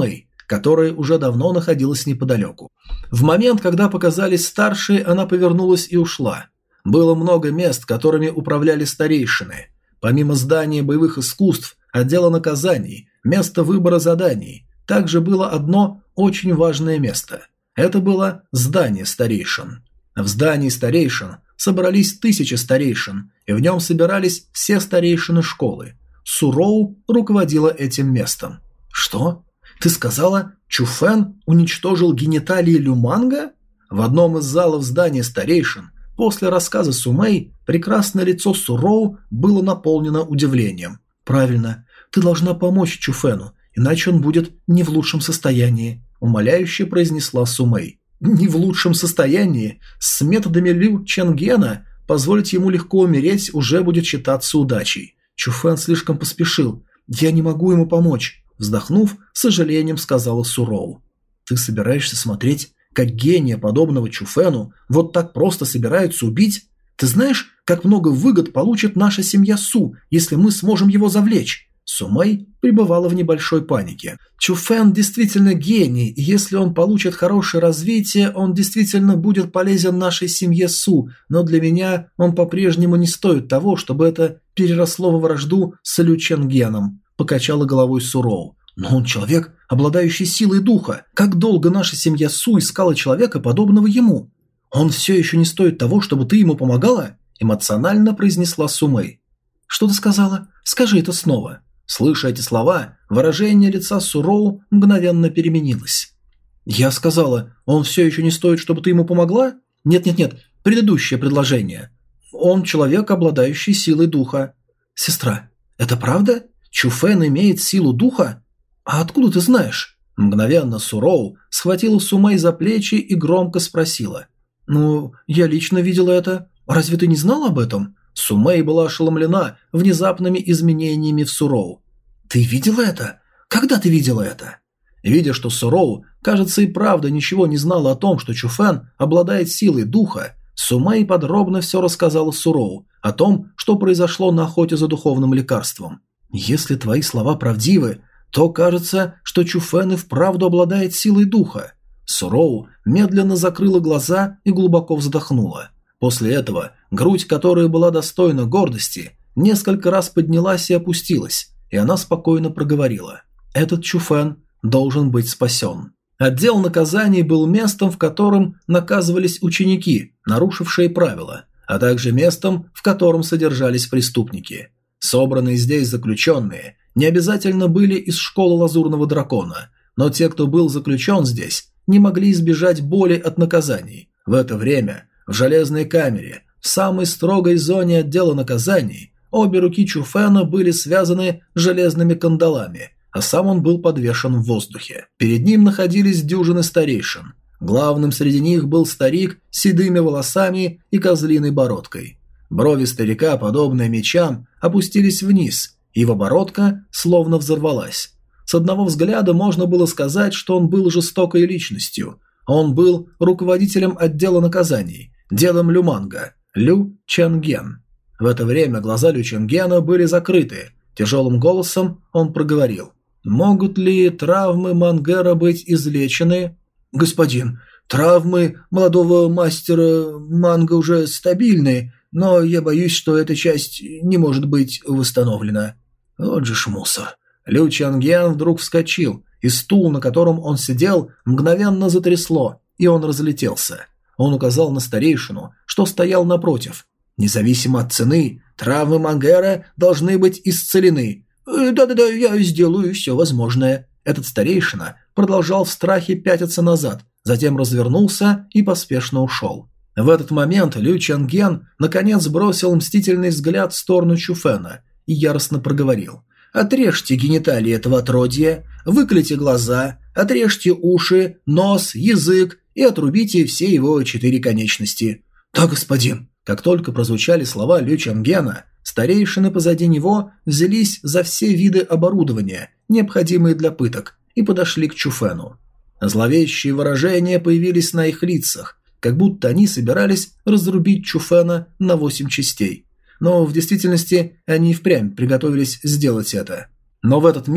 которая уже давно находилась неподалеку. В момент, когда показались старшие, она повернулась и ушла. Было много мест, которыми управляли старейшины. Помимо здания боевых искусств, отдела наказаний, места выбора заданий, также было одно очень важное место. Это было здание старейшин. В здании старейшин собрались тысячи старейшин, и в нем собирались все старейшины школы. Суроу руководила этим местом. «Что? Ты сказала, Чуфэн уничтожил гениталии Люманга?» В одном из залов здания старейшин после рассказа Сумэй прекрасное лицо Суроу было наполнено удивлением. «Правильно, ты должна помочь Чуфэну, иначе он будет не в лучшем состоянии», – умоляюще произнесла Сумэй. «Не в лучшем состоянии? С методами Лю Ченгена позволить ему легко умереть уже будет считаться удачей. Чуфэн слишком поспешил. Я не могу ему помочь», – вздохнув, с сожалением сказала Суроу. «Ты собираешься смотреть, как гения, подобного Чуфэну, вот так просто собираются убить? Ты знаешь, как много выгод получит наша семья Су, если мы сможем его завлечь?» Сумэй пребывала в небольшой панике. Чуфэн действительно гений, и если он получит хорошее развитие, он действительно будет полезен нашей семье Су, но для меня он по-прежнему не стоит того, чтобы это переросло во вражду с Лю Ченгеном, покачала головой Суроу. «Но он человек, обладающий силой духа. Как долго наша семья Су искала человека, подобного ему? Он все еще не стоит того, чтобы ты ему помогала?» эмоционально произнесла Сумэй. «Что ты сказала? Скажи это снова». Слыша эти слова, выражение лица Суроу мгновенно переменилось. «Я сказала, он все еще не стоит, чтобы ты ему помогла? Нет-нет-нет, предыдущее предложение. Он человек, обладающий силой духа». «Сестра, это правда? Чуфэн имеет силу духа? А откуда ты знаешь?» Мгновенно Суроу схватила Сумэй за плечи и громко спросила. «Ну, я лично видела это. Разве ты не знала об этом?» Сумэй была ошеломлена внезапными изменениями в Суроу. «Ты видела это? Когда ты видела это?» Видя, что Суроу, кажется, и правда ничего не знала о том, что Чуфэн обладает силой духа, Сумэй подробно все рассказала Суроу о том, что произошло на охоте за духовным лекарством. «Если твои слова правдивы, то кажется, что Чуфэн и вправду обладает силой духа». Суроу медленно закрыла глаза и глубоко вздохнула. После этого грудь, которая была достойна гордости, несколько раз поднялась и опустилась, и она спокойно проговорила: «Этот Чуфэн должен быть спасен». Отдел наказаний был местом, в котором наказывались ученики, нарушившие правила, а также местом, в котором содержались преступники. Собранные здесь заключенные не обязательно были из школы Лазурного Дракона, но те, кто был заключен здесь, не могли избежать боли от наказаний. В это время в железной камере, в самой строгой зоне отдела наказаний, обе руки Чуфэна были связаны железными кандалами, а сам он был подвешен в воздухе. Перед ним находились дюжины старейшин. Главным среди них был старик с седыми волосами и козлиной бородкой. Брови старика, подобные мечам, опустились вниз, и его бородка словно взорвалась. С одного взгляда можно было сказать, что он был жестокой личностью. Он был руководителем отдела наказаний, дедом Люманга, Лю Ченген. В это время глаза Лю Ченгена были закрыты. Тяжелым голосом он проговорил: «Могут ли травмы Мангера быть излечены?» «Господин, травмы молодого мастера Манга уже стабильны, но я боюсь, что эта часть не может быть восстановлена». Вот же ж мусор. Лю Ченген вдруг вскочил, и стул, на котором он сидел, мгновенно затрясло, и он разлетелся. Он указал на старейшину, что стоял напротив. «Независимо от цены, травмы Мангера должны быть исцелены. Да-да-да, я сделаю все возможное». Этот старейшина продолжал в страхе пятиться назад, затем развернулся и поспешно ушел. В этот момент Лю Ченген наконец бросил мстительный взгляд в сторону Чуфэна и яростно проговорил: «Отрежьте гениталии этого отродья, выколите глаза, отрежьте уши, нос, язык и отрубите все его четыре конечности». «Да, господин». Как только прозвучали слова Лю Ченгена, старейшины позади него взялись за все виды оборудования, необходимые для пыток, и подошли к Чуфэну. Зловещие выражения появились на их лицах, как будто они собирались разрубить Чуфэна на восемь частей. Но в действительности они впрямь приготовились сделать это. Но в этот миг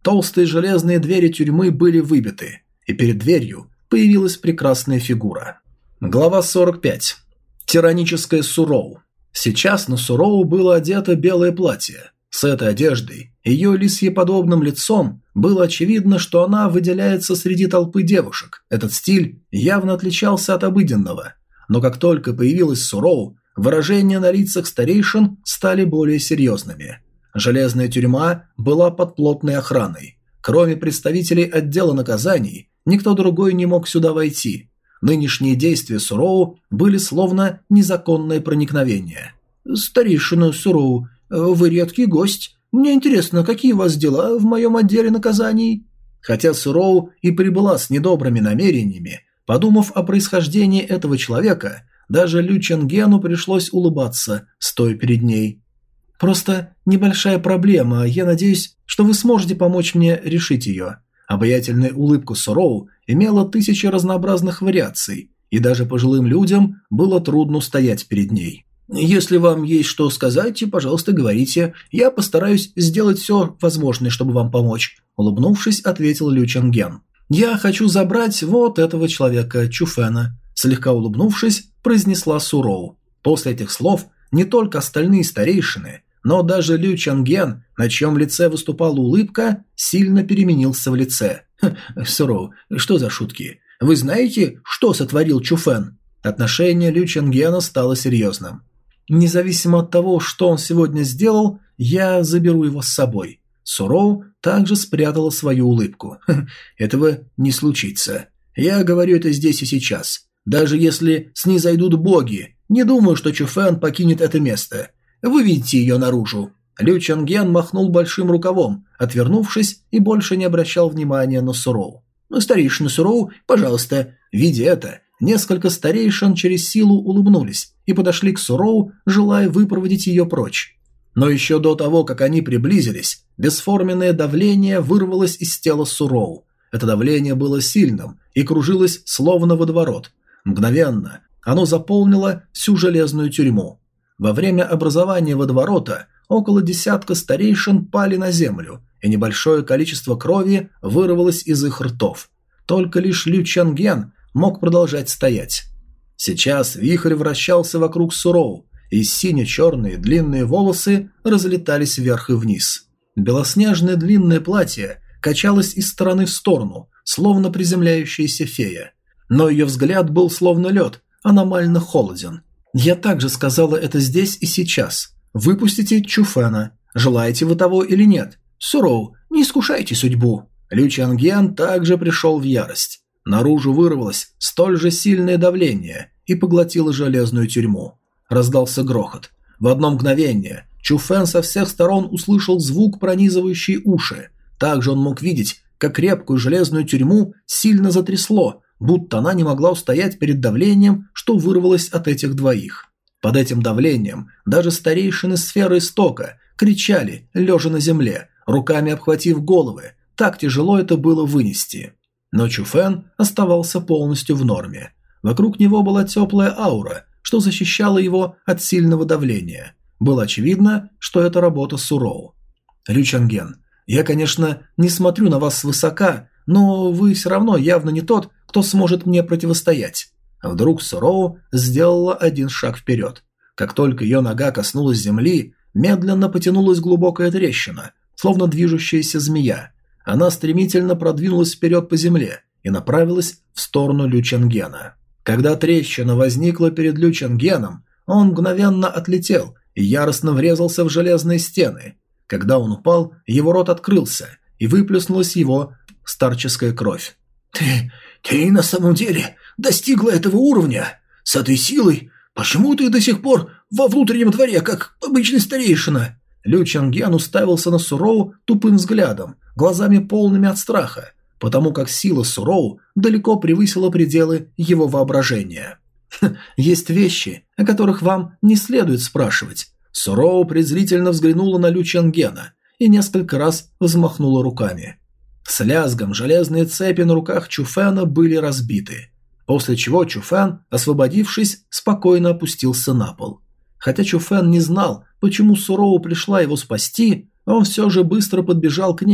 Толстые железные двери тюрьмы были выбиты, и перед дверью появилась прекрасная фигура. Глава сорок пять. Тираническая Суроу. Сейчас на Суроу было одето белое платье. С этой одеждой, ее лисьеподобным лицом, было очевидно, что она выделяется среди толпы девушек. Этот стиль явно отличался от обыденного. Но как только появилась Суроу, выражения на лицах старейшин стали более серьезными. Железная тюрьма была под плотной охраной. Кроме представителей отдела наказаний, никто другой не мог сюда войти. Нынешние действия Суроу были словно незаконное проникновение. «Старейшина Суроу, вы редкий гость. Мне интересно, какие у вас дела в моем отделе наказаний?» Хотя Суроу и прибыла с недобрыми намерениями, подумав о происхождении этого человека, даже Лю Ченгену пришлось улыбаться, стоя перед ней. «Просто небольшая проблема, я надеюсь, что вы сможете помочь мне решить ее». Обаятельная улыбка Суроу имела тысячи разнообразных вариаций, и даже пожилым людям было трудно стоять перед ней. «Если вам есть что сказать, пожалуйста, говорите. Я постараюсь сделать все возможное, чтобы вам помочь», – улыбнувшись, ответил Лю Ченген. «Я хочу забрать вот этого человека, Чуфена», – слегка улыбнувшись, произнесла Суроу. После этих слов не только остальные старейшины, но даже Лю Ченген, на чьем лице выступала улыбка, сильно переменился в лице. «Суроу, что за шутки? Вы знаете, что сотворил Чуфен?» Отношение Лю Ченгена стало серьезным. «Независимо от того, что он сегодня сделал, я заберу его с собой». Суроу также спрятала свою улыбку. «Этого не случится. Я говорю это здесь и сейчас. Даже если снизойдут боги, не думаю, что Чуфен покинет это место. Выведите ее наружу». Лю Ченген махнул большим рукавом, отвернувшись, и больше не обращал внимания на Суроу. «Старейшина Суроу, пожалуйста». Видя это, несколько старейшин через силу улыбнулись и подошли к Суроу, желая выпроводить ее прочь. Но еще до того, как они приблизились, бесформенное давление вырвалось из тела Суроу. Это давление было сильным и кружилось словно водоворот. Мгновенно оно заполнило всю железную тюрьму. Во время образования водоворота около десятка старейшин пали на землю, и небольшое количество крови вырвалось из их ртов. Только лишь Лю Ченген мог продолжать стоять. Сейчас вихрь вращался вокруг Суроу, и сине-черные длинные волосы разлетались вверх и вниз. Белоснежное длинное платье качалось из стороны в сторону, словно приземляющаяся фея. Но ее взгляд был словно лед, аномально холоден. «Я также сказала это здесь и сейчас. Выпустите Чуфена. Желаете вы того или нет? Суроу, не искушайте судьбу». Лю Ченген также пришел в ярость. Наружу вырвалось столь же сильное давление и поглотило железную тюрьму. Раздался грохот. В одно мгновение Чуфен со всех сторон услышал звук, пронизывающий уши. Также он мог видеть, как крепкую железную тюрьму сильно затрясло, будто она не могла устоять перед давлением, что вырвалось от этих двоих. Под этим давлением даже старейшины сферы истока кричали, лежа на земле, руками обхватив головы. Так тяжело это было вынести. Но Чуфен оставался полностью в норме. Вокруг него была теплая аура, что защищало его от сильного давления. Было очевидно, что это работа Суроу. «Лю Ченген, я, конечно, не смотрю на вас свысока, но вы все равно явно не тот, кто сможет мне противостоять». Вдруг Суроу сделала один шаг вперед. Как только ее нога коснулась земли, медленно потянулась глубокая трещина, словно движущаяся змея. Она стремительно продвинулась вперед по земле и направилась в сторону Лю Ченгена. Когда трещина возникла перед Лю Ченгеном, он мгновенно отлетел и яростно врезался в железные стены. Когда он упал, его рот открылся, и выплеснулась его старческая кровь. «Ты... ты на самом деле достигла этого уровня? С этой силой? Почему ты до сих пор во внутреннем дворе, как обычный старейшина?» Лю Ченген уставился на Суроу тупым взглядом, глазами полными от страха, потому как сила Суроу далеко превысила пределы его воображения. «Есть вещи, о которых вам не следует спрашивать». Суроу презрительно взглянула на Лю Ченгена и несколько раз взмахнула руками. С лязгом железные цепи на руках Чуфена были разбиты, после чего Чуфен, освободившись, спокойно опустился на пол. Хотя Чуфен не знал, почему Суроу пришла его спасти, он все же быстро подбежал к ней,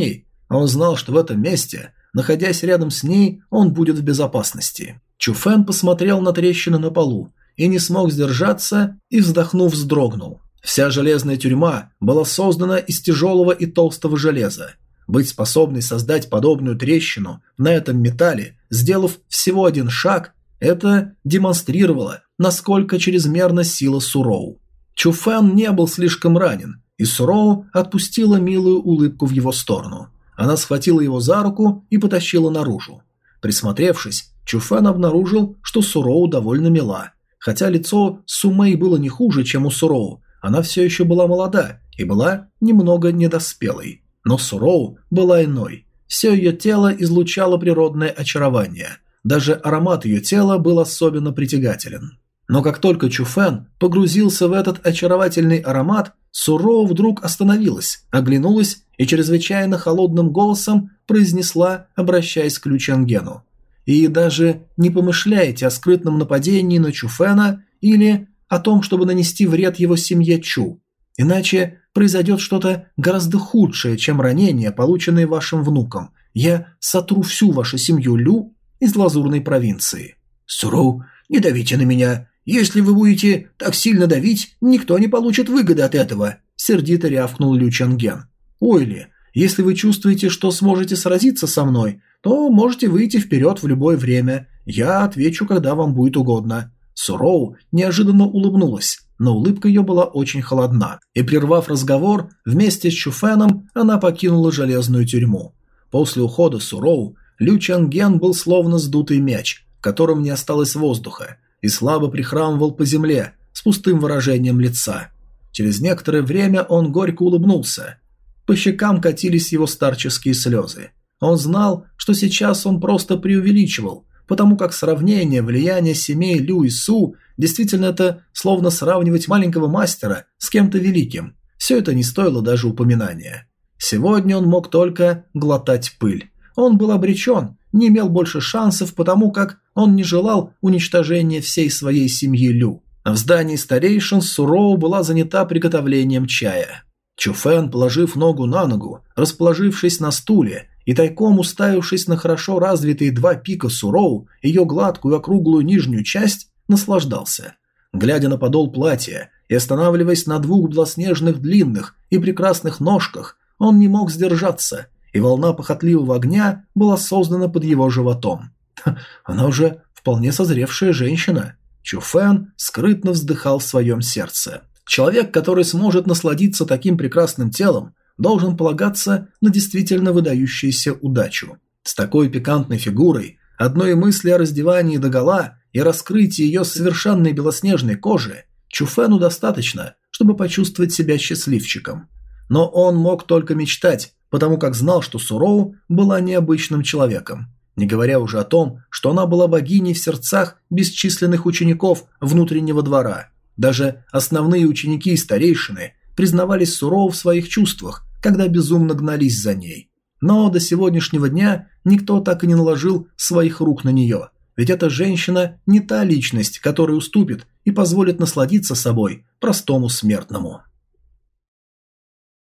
а он знал, что в этом месте, находясь рядом с ней, он будет в безопасности. Чуфэн посмотрел на трещины на полу и не смог сдержаться и, вздохнув, вздрогнул. Вся железная тюрьма была создана из тяжелого и толстого железа. Быть способной создать подобную трещину на этом металле, сделав всего один шаг, это демонстрировало, насколько чрезмерна сила Суроу. Чуфэн не был слишком ранен, и Суроу отпустила милую улыбку в его сторону. Она схватила его за руку и потащила наружу. Присмотревшись, Чуфэн обнаружил, что Суроу довольно мила. Хотя лицо Сумэй было не хуже, чем у Суроу, она все еще была молода и была немного недоспелой. Но Суроу была иной. Все ее тело излучало природное очарование. Даже аромат ее тела был особенно притягателен. Но как только Чуфэн погрузился в этот очаровательный аромат, Суроу вдруг остановилась, оглянулась и чрезвычайно холодным голосом произнесла, обращаясь к Лю Чангену: «И даже не помышляйте о скрытном нападении на Чуфэна или о том, чтобы нанести вред его семье Чу. Иначе произойдет что-то гораздо худшее, чем ранения, полученные вашим внуком. Я сотру всю вашу семью Лю из Лазурной провинции». «Суроу, не давите на меня. Если вы будете так сильно давить, никто не получит выгоды от этого», – сердито рявкнул Лю Чанген. «Ой ли, если вы чувствуете, что сможете сразиться со мной, то можете выйти вперед в любое время. Я отвечу, когда вам будет угодно». Суроу неожиданно улыбнулась, но улыбка ее была очень холодна, и, прервав разговор, вместе с Чуфэном она покинула железную тюрьму. После ухода Суроу Лю Чанген был словно сдутый мяч, в котором не осталось воздуха, и слабо прихрамывал по земле с пустым выражением лица. Через некоторое время он горько улыбнулся. По щекам катились его старческие слезы. Он знал, что сейчас он просто преувеличивал, потому как сравнение влияния семей Лю и Су действительно это словно сравнивать маленького мастера с кем-то великим. Все это не стоило даже упоминания. Сегодня он мог только глотать пыль. Он был обречен, не имел больше шансов, потому как он не желал уничтожения всей своей семьи Лю. В здании старейшин Суроу была занята приготовлением чая. Чуфэн, положив ногу на ногу, расположившись на стуле и тайком уставившись на хорошо развитые два пика Суроу, ее гладкую округлую нижнюю часть, наслаждался. Глядя на подол платья и останавливаясь на двух белоснежных длинных и прекрасных ножках, он не мог сдержаться, и волна похотливого огня была создана под его животом. Она уже вполне созревшая женщина. Чуфэн скрытно вздыхал в своем сердце. Человек, который сможет насладиться таким прекрасным телом, должен полагаться на действительно выдающуюся удачу. С такой пикантной фигурой, одной мысли о раздевании догола и раскрытии ее совершенной белоснежной кожи, Чуфэну достаточно, чтобы почувствовать себя счастливчиком. Но он мог только мечтать, потому как знал, что Суроу была необычным человеком, не говоря уже о том, что она была богиней в сердцах бесчисленных учеников внутреннего двора. Даже основные ученики и старейшины признавались Суроу в своих чувствах, когда безумно гнались за ней. Но до сегодняшнего дня никто так и не наложил своих рук на нее, ведь эта женщина не та личность, которая уступит и позволит насладиться собой простому смертному.